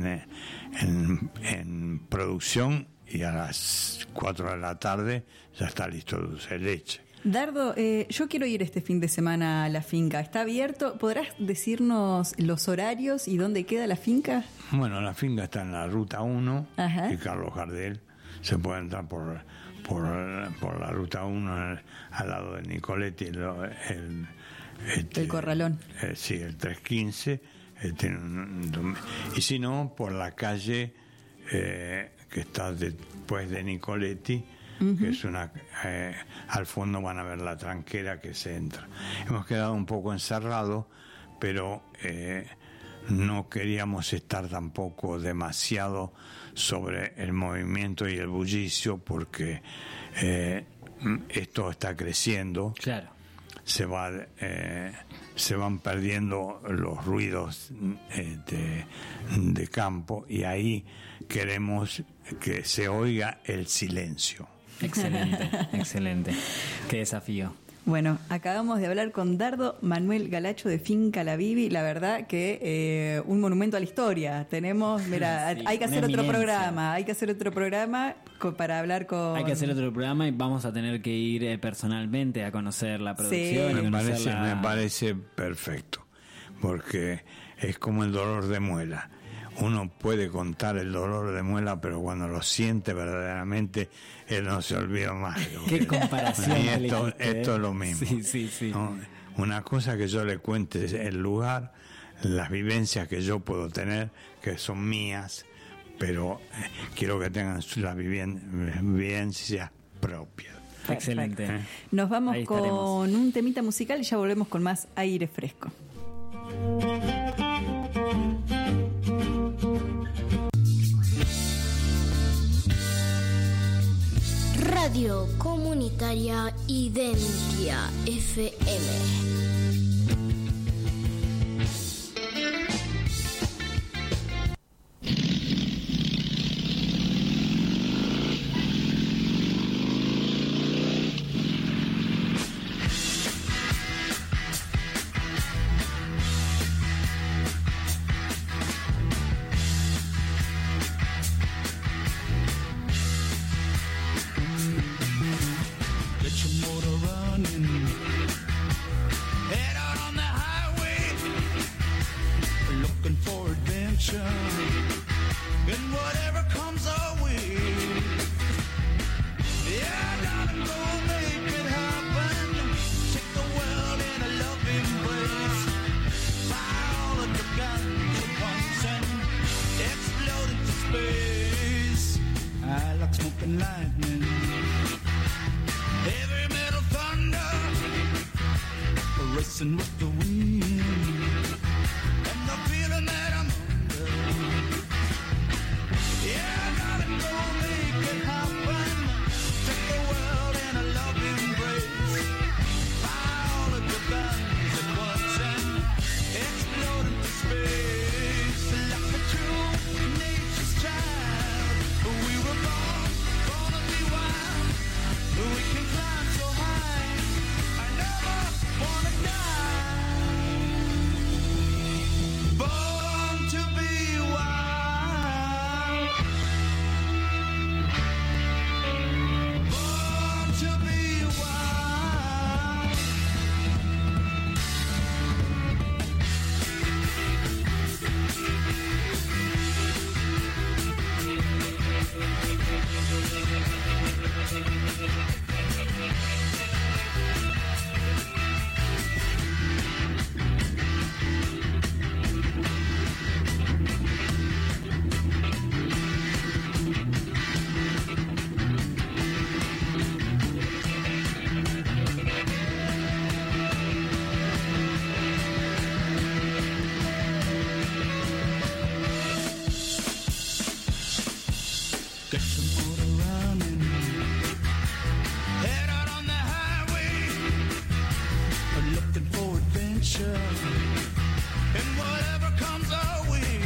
en, en producción y a las cuatro de la tarde ya está listo el dulce de leche. Dardo, eh, yo quiero ir este fin de semana a la finca. ¿Está abierto? ¿Podrás decirnos los horarios y dónde queda la finca? Bueno, la finca está en la ruta uno Ajá. y Carlos Gardel. Se puede entrar por por, por la ruta uno al, al lado de Nicoletti, lo- el, este, El corralón. eh, sí, el trescientos quince. eh, tiene un- un- y si no, por la calle eh, que está después de Nicoletti, que es una eh, al fondo van a ver la tranquera que se entra. Hemos quedado un poco encerrados, pero eh, no queríamos estar tampoco demasiado sobre el movimiento y el bullicio, porque eh, esto está creciendo. Claro. Se va eh, se van perdiendo los ruidos eh, de, de campo, y ahí queremos que se oiga el silencio. Excelente, excelente. Qué desafío. Bueno, acabamos de hablar con Dardo Manuel Galacho de Finca La Vivi. La verdad que eh, un monumento a la historia. Tenemos, mira, Sí, hay que una hacer otro eminencia. programa, hay que hacer otro programa co- para hablar con... Hay que hacer otro programa y vamos a tener que ir eh, personalmente a conocer la producción. y Me conocer parece, la- me parece perfecto, porque es como el dolor de muela. uno puede contar el dolor de muela, pero cuando lo siente verdaderamente, él no se olvida más. Qué comparación. Y esto, le dijiste, esto ¿eh? es lo mismo. Sí, sí, sí. ¿No? Una cosa que yo le cuente es el lugar, las vivencias que yo puedo tener, que son mías, pero eh, quiero que tengan las vivien- vivencias propias. Excelente. ¿Eh? Nos vamos Ahí con estaremos. un temita musical y ya volvemos con más aire fresco. Radio Comunitaria Identia F M. Get your motor running. Head out on the highway, looking for adventure. And whatever comes our way, yeah, darling, go make it happen. Take the world in a loving embrace. Fire all of your guns at once and explode into space. I like smoking lightning. Heavy metal thunder, racing with the wind, and the feeling that I'm under. Yeah, darling, go make it happen. Take the world in a loving embrace. Fire all of your guns at once and explode into space. Like a true nature's child, we were born, born to be wild. We can climb so high, I never wanna die. Born to be wild. Born to be wild. Get your motor running. Head out on the highway, looking for adventure. And whatever comes our way,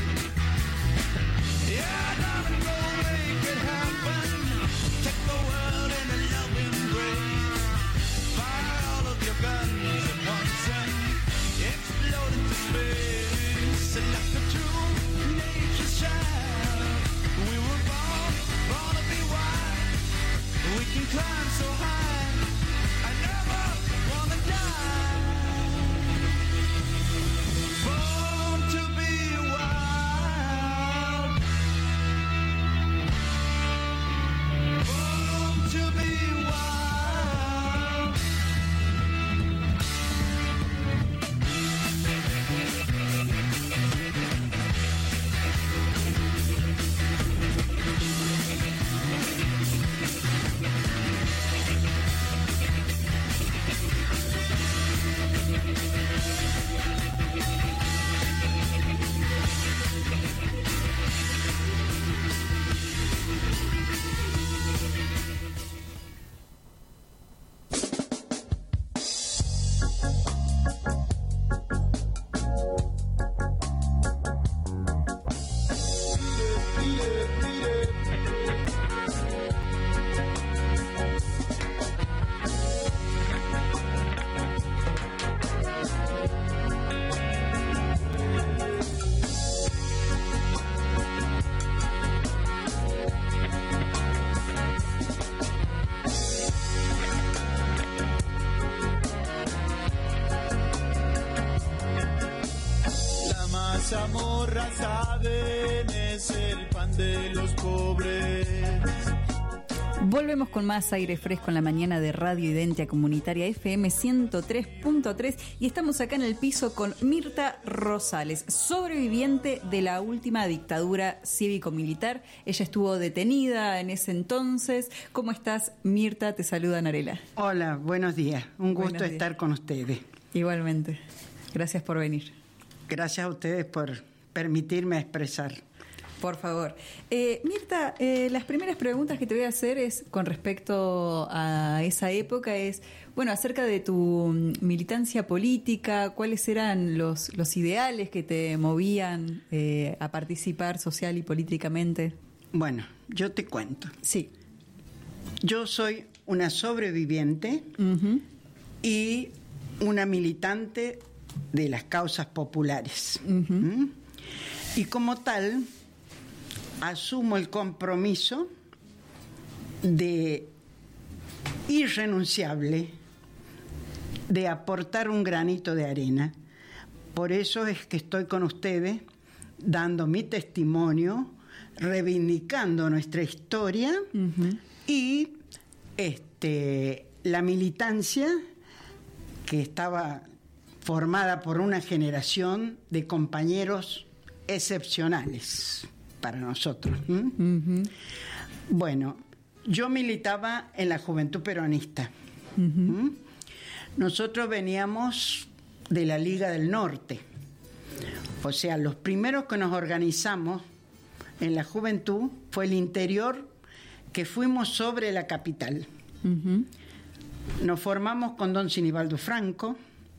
yeah, darling, go make it happen. Take the world in a loving embrace. Fire all of your guns at once and explode into space. Like a true nature's child, we were born, born to be wild. We can climb so high, I never wanna die. Born to be wild. Born to be wild. mazamorra, saben, es el pan de los pobres. Volvemos con más aire fresco en la mañana de Radio Identia Comunitaria F M ciento tres punto tres y estamos acá en el piso con Mirta Rosales, sobreviviente de la última dictadura cívico-militar. Ella estuvo detenida en ese entonces. ¿Cómo estás, Mirta? Te saluda Narela. Hola, buenos días. Un gusto Buenos días. estar con ustedes. Igualmente. Gracias por venir. Gracias a ustedes por permitirme expresar. Por favor. Eh, Mirta, eh, las primeras preguntas que te voy a hacer es con respecto a esa época, es, bueno, acerca de tu militancia política, cuáles eran los, los ideales que te movían eh, a participar social y políticamente. Bueno, yo te cuento. Sí. Yo soy una sobreviviente uh-huh. y una militante de las causas populares. Uh-huh. ¿Mm? Y como tal, asumo el compromiso de irrenunciable de aportar un granito de arena. Por eso es que estoy con ustedes dando mi testimonio, reivindicando nuestra historia uh-huh. y este, la militancia que estaba formada por una generación de compañeros excepcionales para nosotros. ¿Mm? Uh-huh. Bueno, yo militaba en la Juventud Peronista. Uh-huh. ¿Mm? Nosotros veníamos de la Liga del Norte. O sea, los primeros que nos organizamos en la juventud fue el interior, que fuimos sobre la capital. Uh-huh. Nos formamos con don Sinibaldo Franco,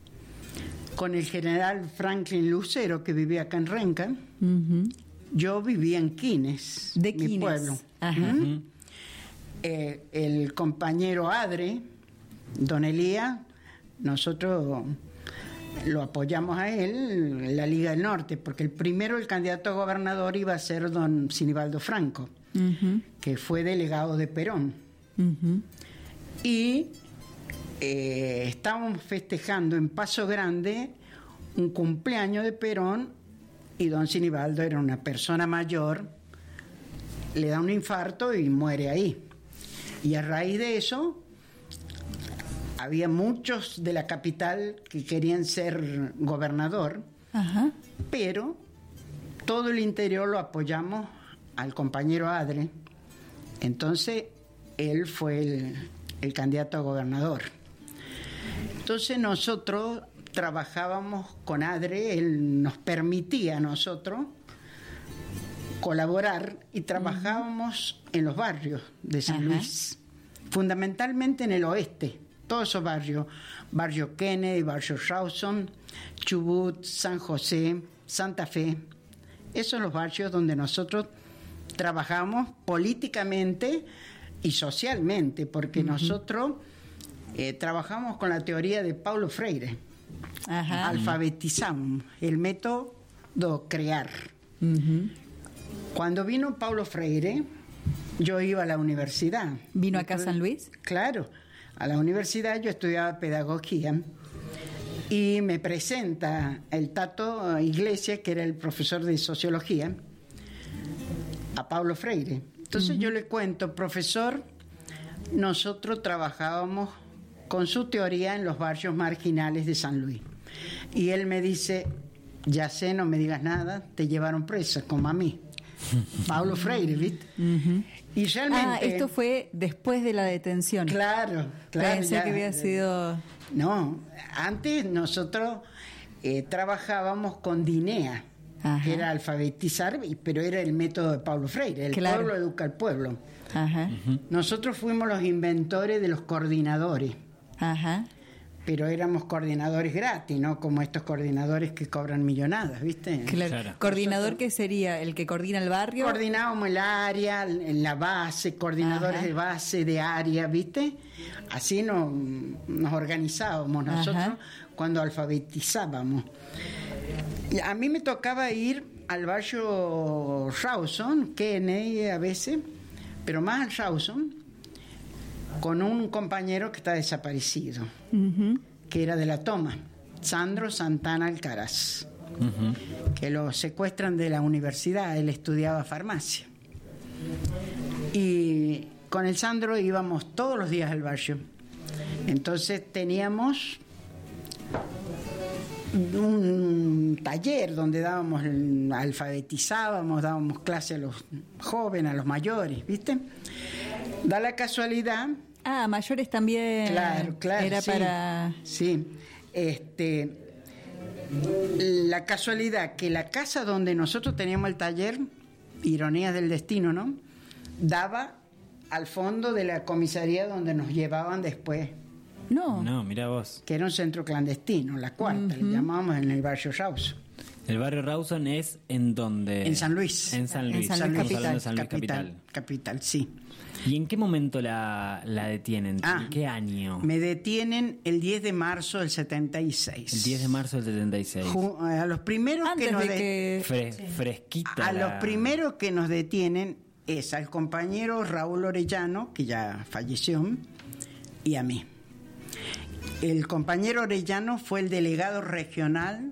con el general Franklin Lucero, que vivía acá en Renca. Uh-huh. Yo vivía en Quines, de mi Quines. pueblo. Ajá. ¿Mm? Eh, el compañero Adre, don Elías, nosotros lo apoyamos a él en la Liga del Norte, porque el primero, el candidato a gobernador, iba a ser don Sinibaldo Franco, uh-huh. que fue delegado de Perón. Uh-huh. Y eh, estábamos festejando en Paso Grande un cumpleaños de Perón, y don Sinibaldo era una persona mayor, le da un infarto y muere ahí. Y a raíz de eso, había muchos de la capital que querían ser gobernador, Ajá. pero todo el interior lo apoyamos al compañero Adre. Entonces, él fue el, el candidato a gobernador. Entonces, nosotros trabajábamos con Adre, él nos permitía a nosotros colaborar y trabajábamos uh-huh. en los barrios de San Ajá. Luis, fundamentalmente en el oeste, todos esos barrios, barrio Kennedy, barrio Rawson, Chubut, San José, Santa Fe, esos son los barrios donde nosotros trabajamos políticamente y socialmente, porque uh-huh. nosotros eh, trabajamos con la teoría de Paulo Freire. Ajá. Alfabetizamos el método crear. Uh-huh. Cuando vino Paulo Freire, yo iba a la universidad. ¿Vino acá a San Luis? Claro, a la universidad yo estudiaba pedagogía y me presenta el Tato Iglesias, que era el profesor de sociología, a Paulo Freire. Entonces uh-huh. yo le cuento, profesor, nosotros trabajábamos con su teoría en los barrios marginales de San Luis. Y él me dice, ya sé, no me digas nada, te llevaron presa, como a mí. Paulo Freire, ¿viste? Uh-huh. Y realmente... Ah, esto fue después de la detención. Claro, claro. Pensé ya, que había sido... No, antes nosotros eh, trabajábamos con DINEA, Ajá. que era alfabetizar, pero era el método de Paulo Freire, el claro. pueblo educa al pueblo. Ajá. Uh-huh. Nosotros fuimos los inventores de los coordinadores. Ajá. Pero éramos coordinadores gratis, ¿no? Como estos coordinadores que cobran millonadas, ¿viste? Claro. Claro. ¿Coordinador Nosotros, qué sería? ¿El que coordina el barrio? Coordinábamos el área, en la base, coordinadores Ajá. de base, de área, ¿viste? Así nos, nos organizábamos nosotros Ajá. cuando alfabetizábamos. Y a mí me tocaba ir al barrio Rawson, Kennedy a veces, pero más al Rawson, con un compañero que está desaparecido, uh-huh. que era de la toma, Sandro Santana Alcaraz. Ujú. que lo secuestran de la universidad. Él estudiaba farmacia. Y con el Sandro íbamos todos los días al barrio. Entonces teníamos un taller donde dábamos, alfabetizábamos, dábamos clase a los jóvenes, a los mayores, ¿viste? Da la casualidad. Ah, mayores también. Claro, claro. Era sí, para. Sí. Este. La casualidad que la casa donde nosotros teníamos el taller, ironías del destino, ¿no?, daba al fondo de la comisaría donde nos llevaban después. No. No, mira vos. Que era un centro clandestino, la cuarta, Ujú. le llamábamos, en el barrio Rawson. ¿El barrio Rawson es en dónde? En San Luis. En San Luis. En San Luis Estamos hablando de capital. San Luis capital, capital. capital, sí. ¿Y en qué momento la, la detienen? Ah, ¿En qué año? Me detienen el diez de marzo del setenta y seis. El diez de marzo del setenta y seis. Ju- A los primeros Antes que nos de de- que- Fre- Fresquita. a la- los primeros que nos detienen es al compañero Raúl Orellano, que ya falleció, y a mí. El compañero Orellano fue el delegado regional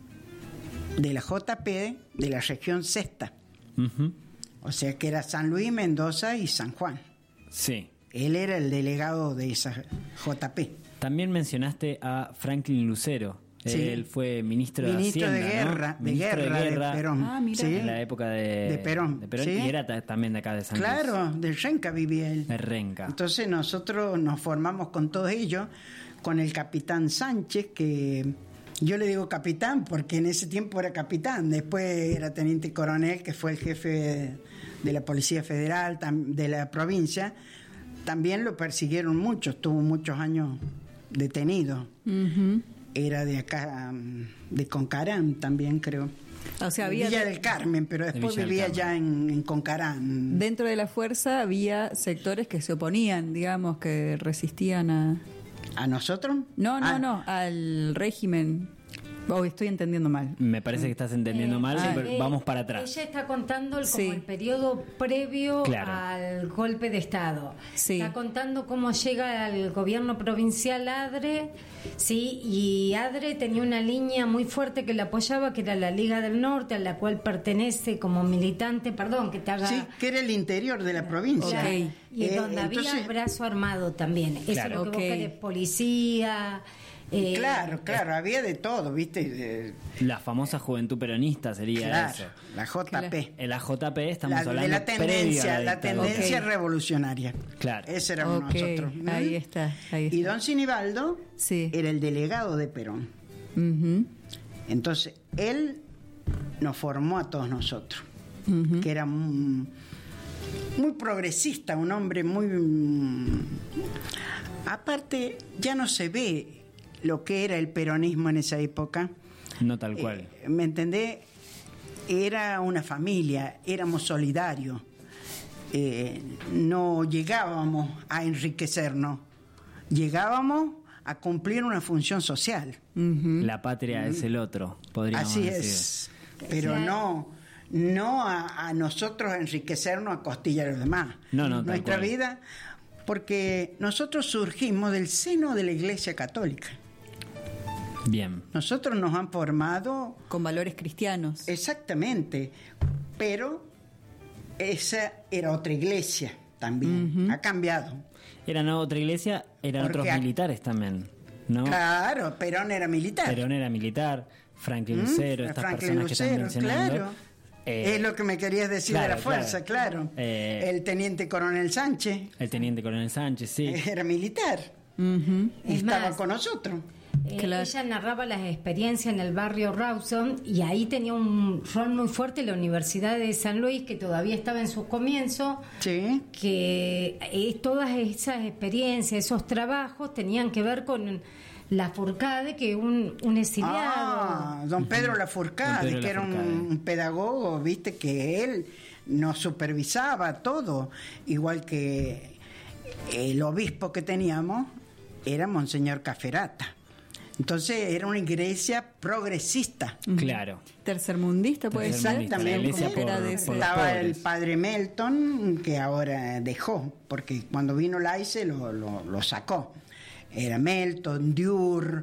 de la J P de la región sexta. Ujú. O sea que era San Luis, Mendoza y San Juan. Sí. Él era el delegado de esa J P. También mencionaste a Franklin Lucero. Sí. Él fue ministro, Ministro de de Hacienda, ¿no? Guerra, de Ministro guerra de Perón. Ah, mira. Sí. En la época de, De Perón, sí. Y era ta- también de acá de San Luis. Claro, del Renca vivía él. De Renca. Entonces nosotros nos formamos con todos ellos, con el capitán Sánchez, que yo le digo capitán porque en ese tiempo era capitán, después era teniente coronel, que fue el jefe de la Policía Federal, tam- de la provincia. También lo persiguieron mucho, estuvo muchos años detenido. Ujú. Era de acá, mm, de Concarán también, creo. O sea, había Villa de- del Carmen, pero después Villa del vivía Carmen. ya en, en Concarán. dentro de la fuerza había sectores que se oponían, digamos, que resistían a. ¿A nosotros? No, no, Ah. no, al régimen. Oh, estoy entendiendo mal. Me parece que estás entendiendo Eh, mal, ah, pero eh, vamos para atrás. Ella está contando el, como Sí. el periodo previo Claro. al golpe de Estado. Sí. Está contando cómo llega al gobierno provincial Adre, sí, y Adre tenía una línea muy fuerte que la apoyaba, que era la Liga del Norte, a la cual pertenece como militante, perdón, que te haga... Sí, que era el interior de la provincia. Claro. Ok. Y Eh, donde entonces- había brazo armado también. Eso Claro. es lo que Ok. vos querés, policía... eh, Claro, claro, había de todo, ¿viste? Eh, La famosa juventud peronista sería claro, eso. la J P. El A J P estamos La, hablando de la previo a tendencia, la dictadura. tendencia Ok. revolucionaria. Claro. Ese éramos Ok, nosotros. ¿Mm? ahí está, ahí está. Y don Sinibaldo Sí. era el delegado de Perón. Ujú, Entonces, él nos formó a todos nosotros, ujú. que era muy, muy progresista, un hombre muy... mm, Aparte, ya no se ve lo que era el peronismo en esa época. No tal cual. Eh, ¿Me entendés? Era una familia, éramos solidarios. Eh, no llegábamos a enriquecernos, llegábamos a cumplir una función social. La patria es el otro, podríamos Así decir. es, pero no, no a, a nosotros enriquecernos a costilla de los demás. No, no, tal Nuestra cual. vida, porque nosotros surgimos del seno de la Iglesia Católica. Bien. Nosotros nos han formado con valores cristianos. Exactamente, pero esa era otra iglesia también. Ha cambiado. Era no otra iglesia, eran Porque otros a- militares también, ¿no? Claro, Perón era militar. Perón era militar, Franklin ¿Mm? Lucero, estas Franklin personas que están Lucero, mencionando. claro. Eh, es lo que me querías decir claro, de la fuerza, claro. claro. Eh, el teniente coronel Sánchez El teniente coronel Sánchez, sí. era militar. Es Estaba más, con nosotros. Eh, Ella narraba las experiencias en el barrio Rawson y ahí tenía un rol muy fuerte la Universidad de San Luis, que todavía estaba en sus comienzos, que eh, todas esas experiencias, esos trabajos tenían que ver con la Furcade, que un, un exiliado. Ah, don Pedro Lafourcade, Don Pedro que era un, Lafourcade. un pedagogo, viste, que él nos supervisaba todo, igual que el obispo que teníamos era Monseñor Caferata. Entonces era una iglesia progresista. Claro. Tercermundista puede ser. Exactamente. Como que era de ese- Estaba el padre Melton, que ahora dejó, porque cuando vino Laice lo, lo, lo sacó. Era Melton, Diur,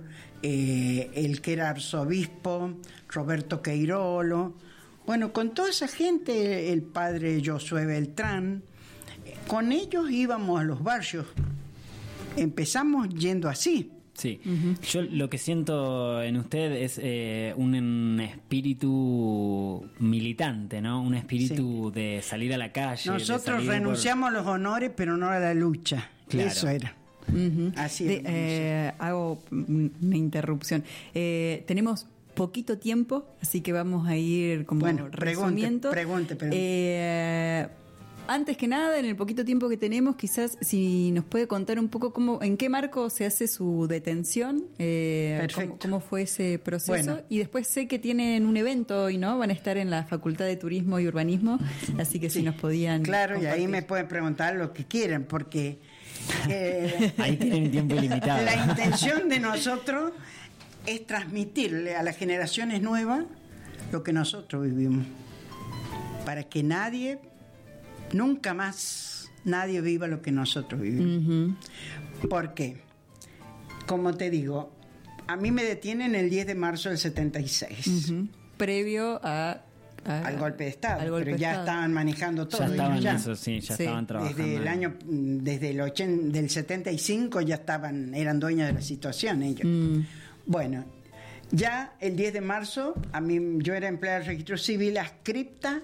eh, el que era arzobispo, Roberto Queirolo, bueno, con toda esa gente, el padre Josué Beltrán, con ellos íbamos a los barrios. Empezamos yendo así. Sí, uh-huh. Yo lo que siento en usted es eh, un, un espíritu militante, ¿no? Un espíritu sí. de salir a la calle. Nosotros renunciamos por... a los honores, pero no a la lucha. Claro. Eso era. Uh-huh. Así de, eh, hago una interrupción. Eh, tenemos poquito tiempo, así que vamos a ir como bueno, resumiendo. Pregunte, pregunte, pregunte. Eh, Antes que nada, en el poquito tiempo que tenemos, quizás si nos puede contar un poco cómo, en qué marco se hace su detención, eh, cómo, cómo fue ese proceso. Bueno. Y después sé que tienen un evento hoy, ¿no? Van a estar en la Facultad de Turismo y Urbanismo, así que sí, si nos podían claro, compartir. Y ahí me pueden preguntar lo que quieran, porque eh, ahí tienen tiempo ilimitado. La intención de nosotros es transmitirle a las generaciones nuevas lo que nosotros vivimos, para que nadie... Nunca más nadie viva lo que nosotros vivimos. Uh-huh. ¿Por qué? Como te digo, a mí me detienen el diez de marzo del setenta y seis. Uh-huh. Previo a, a, al golpe de Estado. Golpe pero de ya Estado. estaban manejando todo. Ya estaban ya. Eso, sí, ya sí. estaban trabajando. Desde el año, desde el ochenta, del setenta y cinco ya estaban, eran dueños de la situación ellos. Mm. Bueno, ya el diez de marzo, a mí, yo era empleada del registro civil adscripta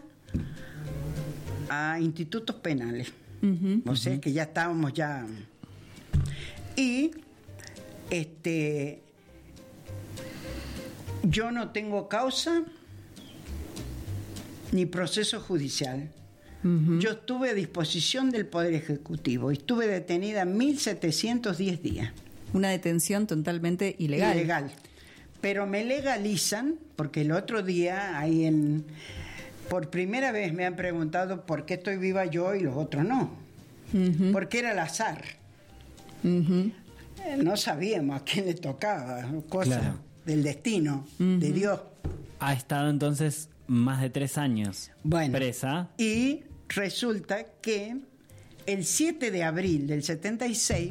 a institutos penales. Uh-huh, o sea uh-huh. que ya estábamos ya. Y este yo no tengo causa ni proceso judicial. Uh-huh. Yo estuve a disposición del Poder Ejecutivo y estuve detenida mil setecientos diez días. Una detención totalmente ilegal. Ilegal. Pero me legalizan, porque el otro día ahí en por primera vez me han preguntado por qué estoy viva yo y los otros no. Uh-huh. Porque era al azar. Uh-huh. Eh, no sabíamos a quién le tocaba, cosas claro. del destino, uh-huh. de Dios. Ha estado entonces más de tres años bueno, presa. Y resulta que el siete de abril del setenta y seis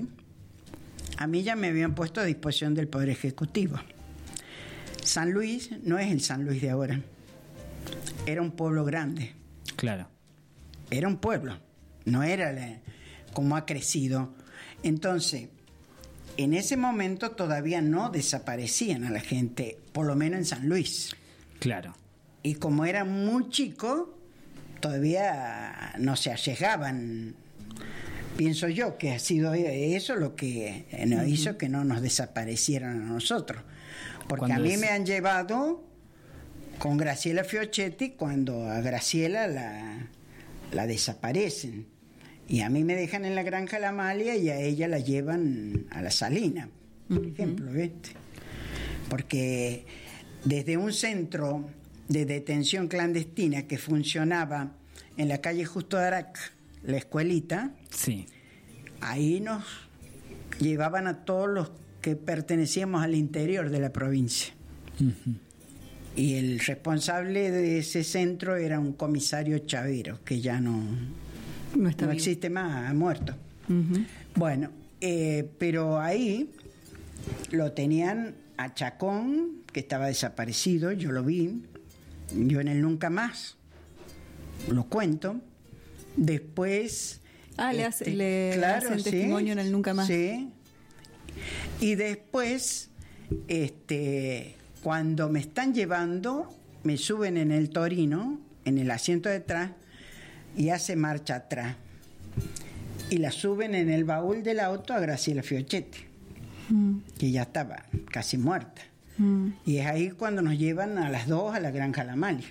a mí ya me habían puesto a disposición del Poder Ejecutivo. San Luis no es el San Luis de ahora. Era un pueblo grande. Claro. Era un pueblo. No era la, como ha crecido. Entonces, en ese momento todavía no desaparecían a la gente, por lo menos en San Luis. Claro. Y como era muy chico, todavía no se allegaban. Pienso yo que ha sido eso lo que nos uh-huh. hizo que no nos desaparecieran a nosotros. Porque a mí es... me han llevado con Graciela Fiochetti cuando a Graciela la, la desaparecen. Y a mí me dejan en la Granja La Amalia y a ella la llevan a la Salina, por uh-huh. ejemplo, ¿viste? Porque desde un centro de detención clandestina que funcionaba en la calle Justo Darac, la escuelita, sí. ahí nos llevaban a todos los que pertenecíamos al interior de la provincia. Uh-huh. Y el responsable de ese centro era un comisario Chavero, que ya no, no, está no existe más, ha muerto. Uh-huh. Bueno, eh, pero ahí lo tenían a Chacón, que estaba desaparecido, yo lo vi, yo en el Nunca Más, lo cuento. Después... Ah, le, hace, este, le claro, hacen testimonio sí, en el Nunca Más. Sí. Y después, este, cuando me están llevando, me suben en el Torino, en el asiento de atrás, y hace marcha atrás. Y la suben en el baúl del auto a Graciela Fiochetti, mm. que ya estaba casi muerta. Mm. Y es ahí cuando nos llevan a las dos a la Granja La Amalia.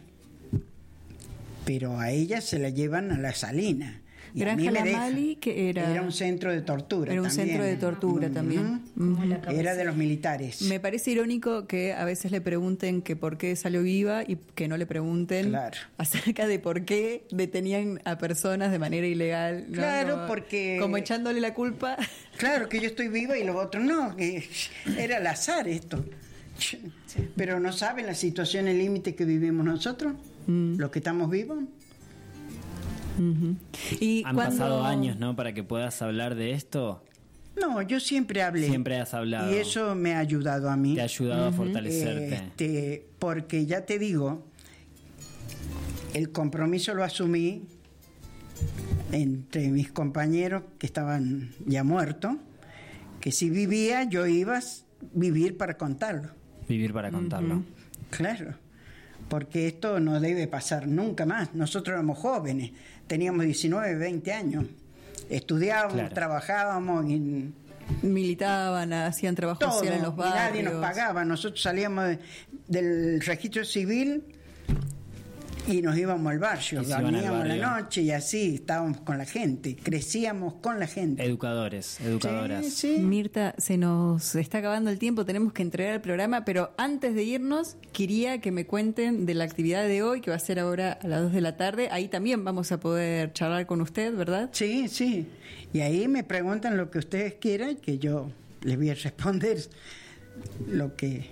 Pero a ella se la llevan a la Salina. Y Granja La Amalia, que era... Era un centro de tortura Era un también. centro de tortura uh-huh. también. Uh-huh. Era de los militares. Me parece irónico que a veces le pregunten que por qué salió viva y que no le pregunten claro. acerca de por qué detenían a personas de manera ilegal. ¿no? Claro, como, porque... Como echándole la culpa. Claro, que yo estoy viva y los otros no. Que era al azar esto. Sí. Pero no saben la situación, el límite que vivimos nosotros, mm. los que estamos vivos. Uh-huh. ¿Y Han cuando... pasado años, ¿no? Para que puedas hablar de esto. No, yo siempre hablé. Siempre has hablado. Y eso me ha ayudado a mí. Te ha ayudado uh-huh. a fortalecerte. Este, porque ya te digo, el compromiso lo asumí entre mis compañeros que estaban ya muertos, que si vivía yo iba a vivir para contarlo. Vivir para contarlo. Uh-huh. Claro, porque esto no debe pasar nunca más. Nosotros éramos jóvenes, teníamos diecinueve, veinte años. Estudiábamos, claro. trabajábamos y militaban, hacían trabajo todo, social en los barrios. Nadie nos pagaba. Nosotros salíamos de, del registro civil y nos íbamos al barrio, dormíamos la noche y así estábamos con la gente, crecíamos con la gente. Educadores, educadoras. Sí, sí. Mirta, se nos está acabando el tiempo, tenemos que entregar el programa, pero antes de irnos quería que me cuenten de la actividad de hoy, que va a ser ahora a las dos de la tarde. Ahí también vamos a poder charlar con usted, ¿verdad? Sí, sí. Y ahí me preguntan lo que ustedes quieran, que yo les voy a responder lo que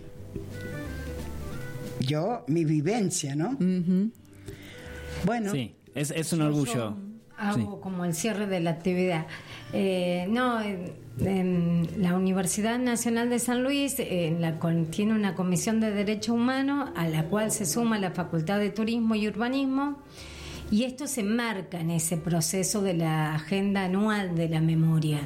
yo, mi vivencia, ¿no? Uh-huh. Bueno, sí, es, es un orgullo. Yo hago sí. como el cierre de la actividad. Eh, no, en, en la Universidad Nacional de San Luis en la, con, tiene una comisión de Derechos Humanos a la cual se suma la Facultad de Turismo y Urbanismo, y esto se enmarca en ese proceso de la agenda anual de la memoria.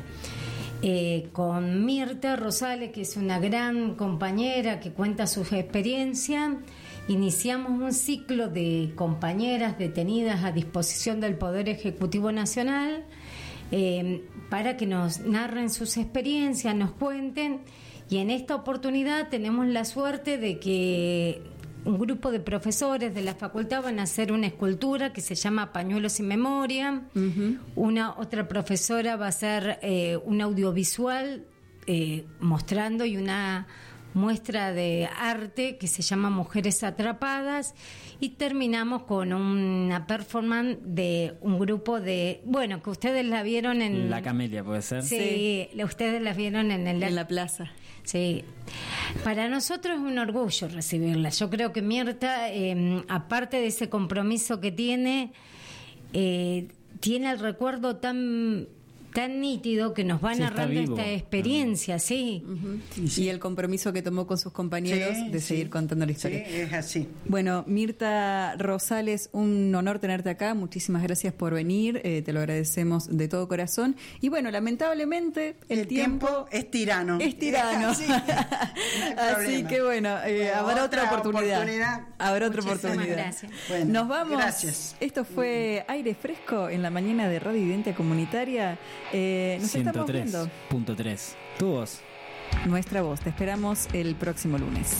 Eh, con Mirta Rosales, que es una gran compañera que cuenta sus experiencias, iniciamos un ciclo de compañeras detenidas a disposición del Poder Ejecutivo Nacional eh, para que nos narren sus experiencias, nos cuenten, y en esta oportunidad tenemos la suerte de que un grupo de profesores de la facultad van a hacer una escultura que se llama Pañuelos sin Memoria. Uh-huh. Una otra profesora va a hacer eh, un audiovisual eh, mostrando y una muestra de arte que se llama Mujeres Atrapadas, y terminamos con una performance de un grupo de, bueno, que ustedes la vieron en... La Camelia, ¿puede ser? Sí, sí. Ustedes la vieron en, el, en la plaza. Sí. Para nosotros es un orgullo recibirla. Yo creo que Mirta, eh, aparte de ese compromiso que tiene, eh, tiene el recuerdo tan... tan nítido que nos va sí, narrando esta experiencia, uh-huh. sí. Uh-huh. sí. Y el compromiso que tomó con sus compañeros sí, de seguir sí. contando la historia. Sí, es así. Bueno, Mirta Rosales, un honor tenerte acá. Muchísimas gracias por venir. Eh, te lo agradecemos de todo corazón. Y bueno, lamentablemente el, el tiempo, tiempo es tirano. Es tirano. Sí. No así que bueno, eh, bueno habrá otra, otra oportunidad. oportunidad. Habrá otra Muchísimas oportunidad. Gracias. Bueno, nos vamos. Gracias. Esto fue Aire Fresco en la mañana de Radio Identia Comunitaria. Eh, nos ciento tres punto tres. Tu voz. Nuestra voz. Te esperamos el próximo lunes.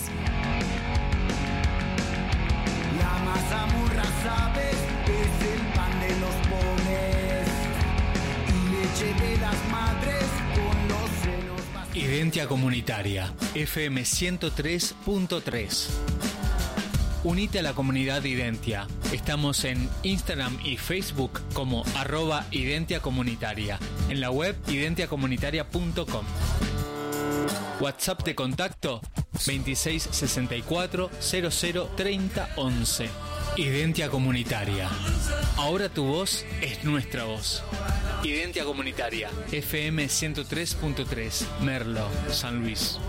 La mazamorra, sabes, es el pan de los pobres y leche de las madres con los senos vacíos. Identia Comunitaria, F M ciento tres punto tres. Unite a la comunidad Identia. Estamos en Instagram y Facebook como arroba Identia Comunitaria. En la web identia comunitaria punto com. WhatsApp de contacto veintiséis sesenta y cuatro cero cero treinta once. Identia Comunitaria. Ahora tu voz es nuestra voz. Identia Comunitaria, F M ciento tres punto tres, Merlo, San Luis.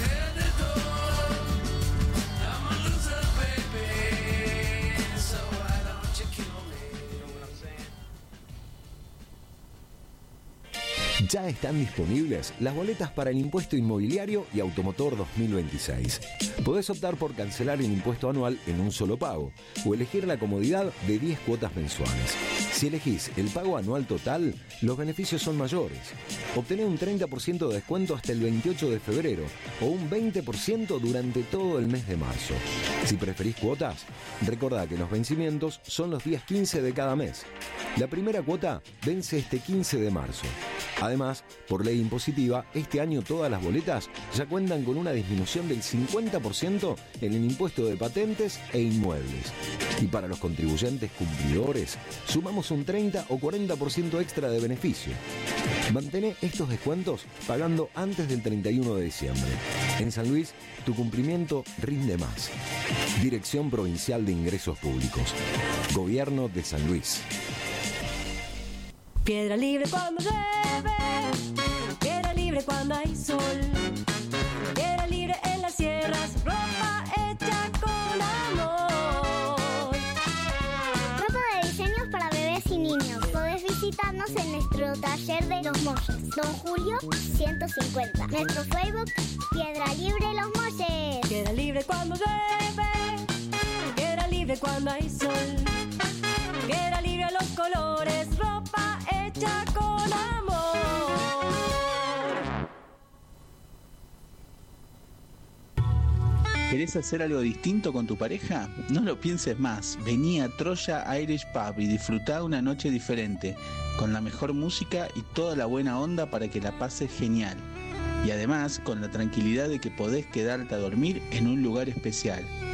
Ya están disponibles las boletas para el impuesto inmobiliario y automotor dos mil veintiséis. Podés optar por cancelar el impuesto anual en un solo pago o elegir la comodidad de diez cuotas mensuales. Si elegís el pago anual total, los beneficios son mayores. Obtenés un treinta por ciento de descuento hasta el veintiocho de febrero o un veinte por ciento durante todo el mes de marzo. Si preferís cuotas, recordá que los vencimientos son los días quince de cada mes. La primera cuota vence este quince de marzo. Además, por ley impositiva, este año todas las boletas ya cuentan con una disminución del cincuenta por ciento en el impuesto de patentes e inmuebles. Y para los contribuyentes cumplidores, sumamos un treinta o cuarenta por ciento extra de beneficio. Mantené estos descuentos pagando antes del treinta y uno de diciembre. En San Luis, tu cumplimiento rinde más. Dirección Provincial de Ingresos Públicos. Gobierno de San Luis. Piedra libre cuando llueve, piedra libre. libre cuando hay sol. Piedra libre en las sierras, ropa hecha con amor. Ropa de diseños para bebés y niños. Podés visitarnos en nuestro taller de Los Molles, Don Julio ciento cincuenta. Nuestro Facebook, Piedra Libre Los Molles. Piedra libre cuando llueve, piedra libre cuando hay sol. Piedra libre los colores, ropa hecha con amor. ¿Querés hacer algo distinto con tu pareja? No lo pienses más. Vení a Troya Irish Pub y disfrutá una noche diferente, con la mejor música y toda la buena onda para que la pases genial. Y además, con la tranquilidad de que podés quedarte a dormir en un lugar especial.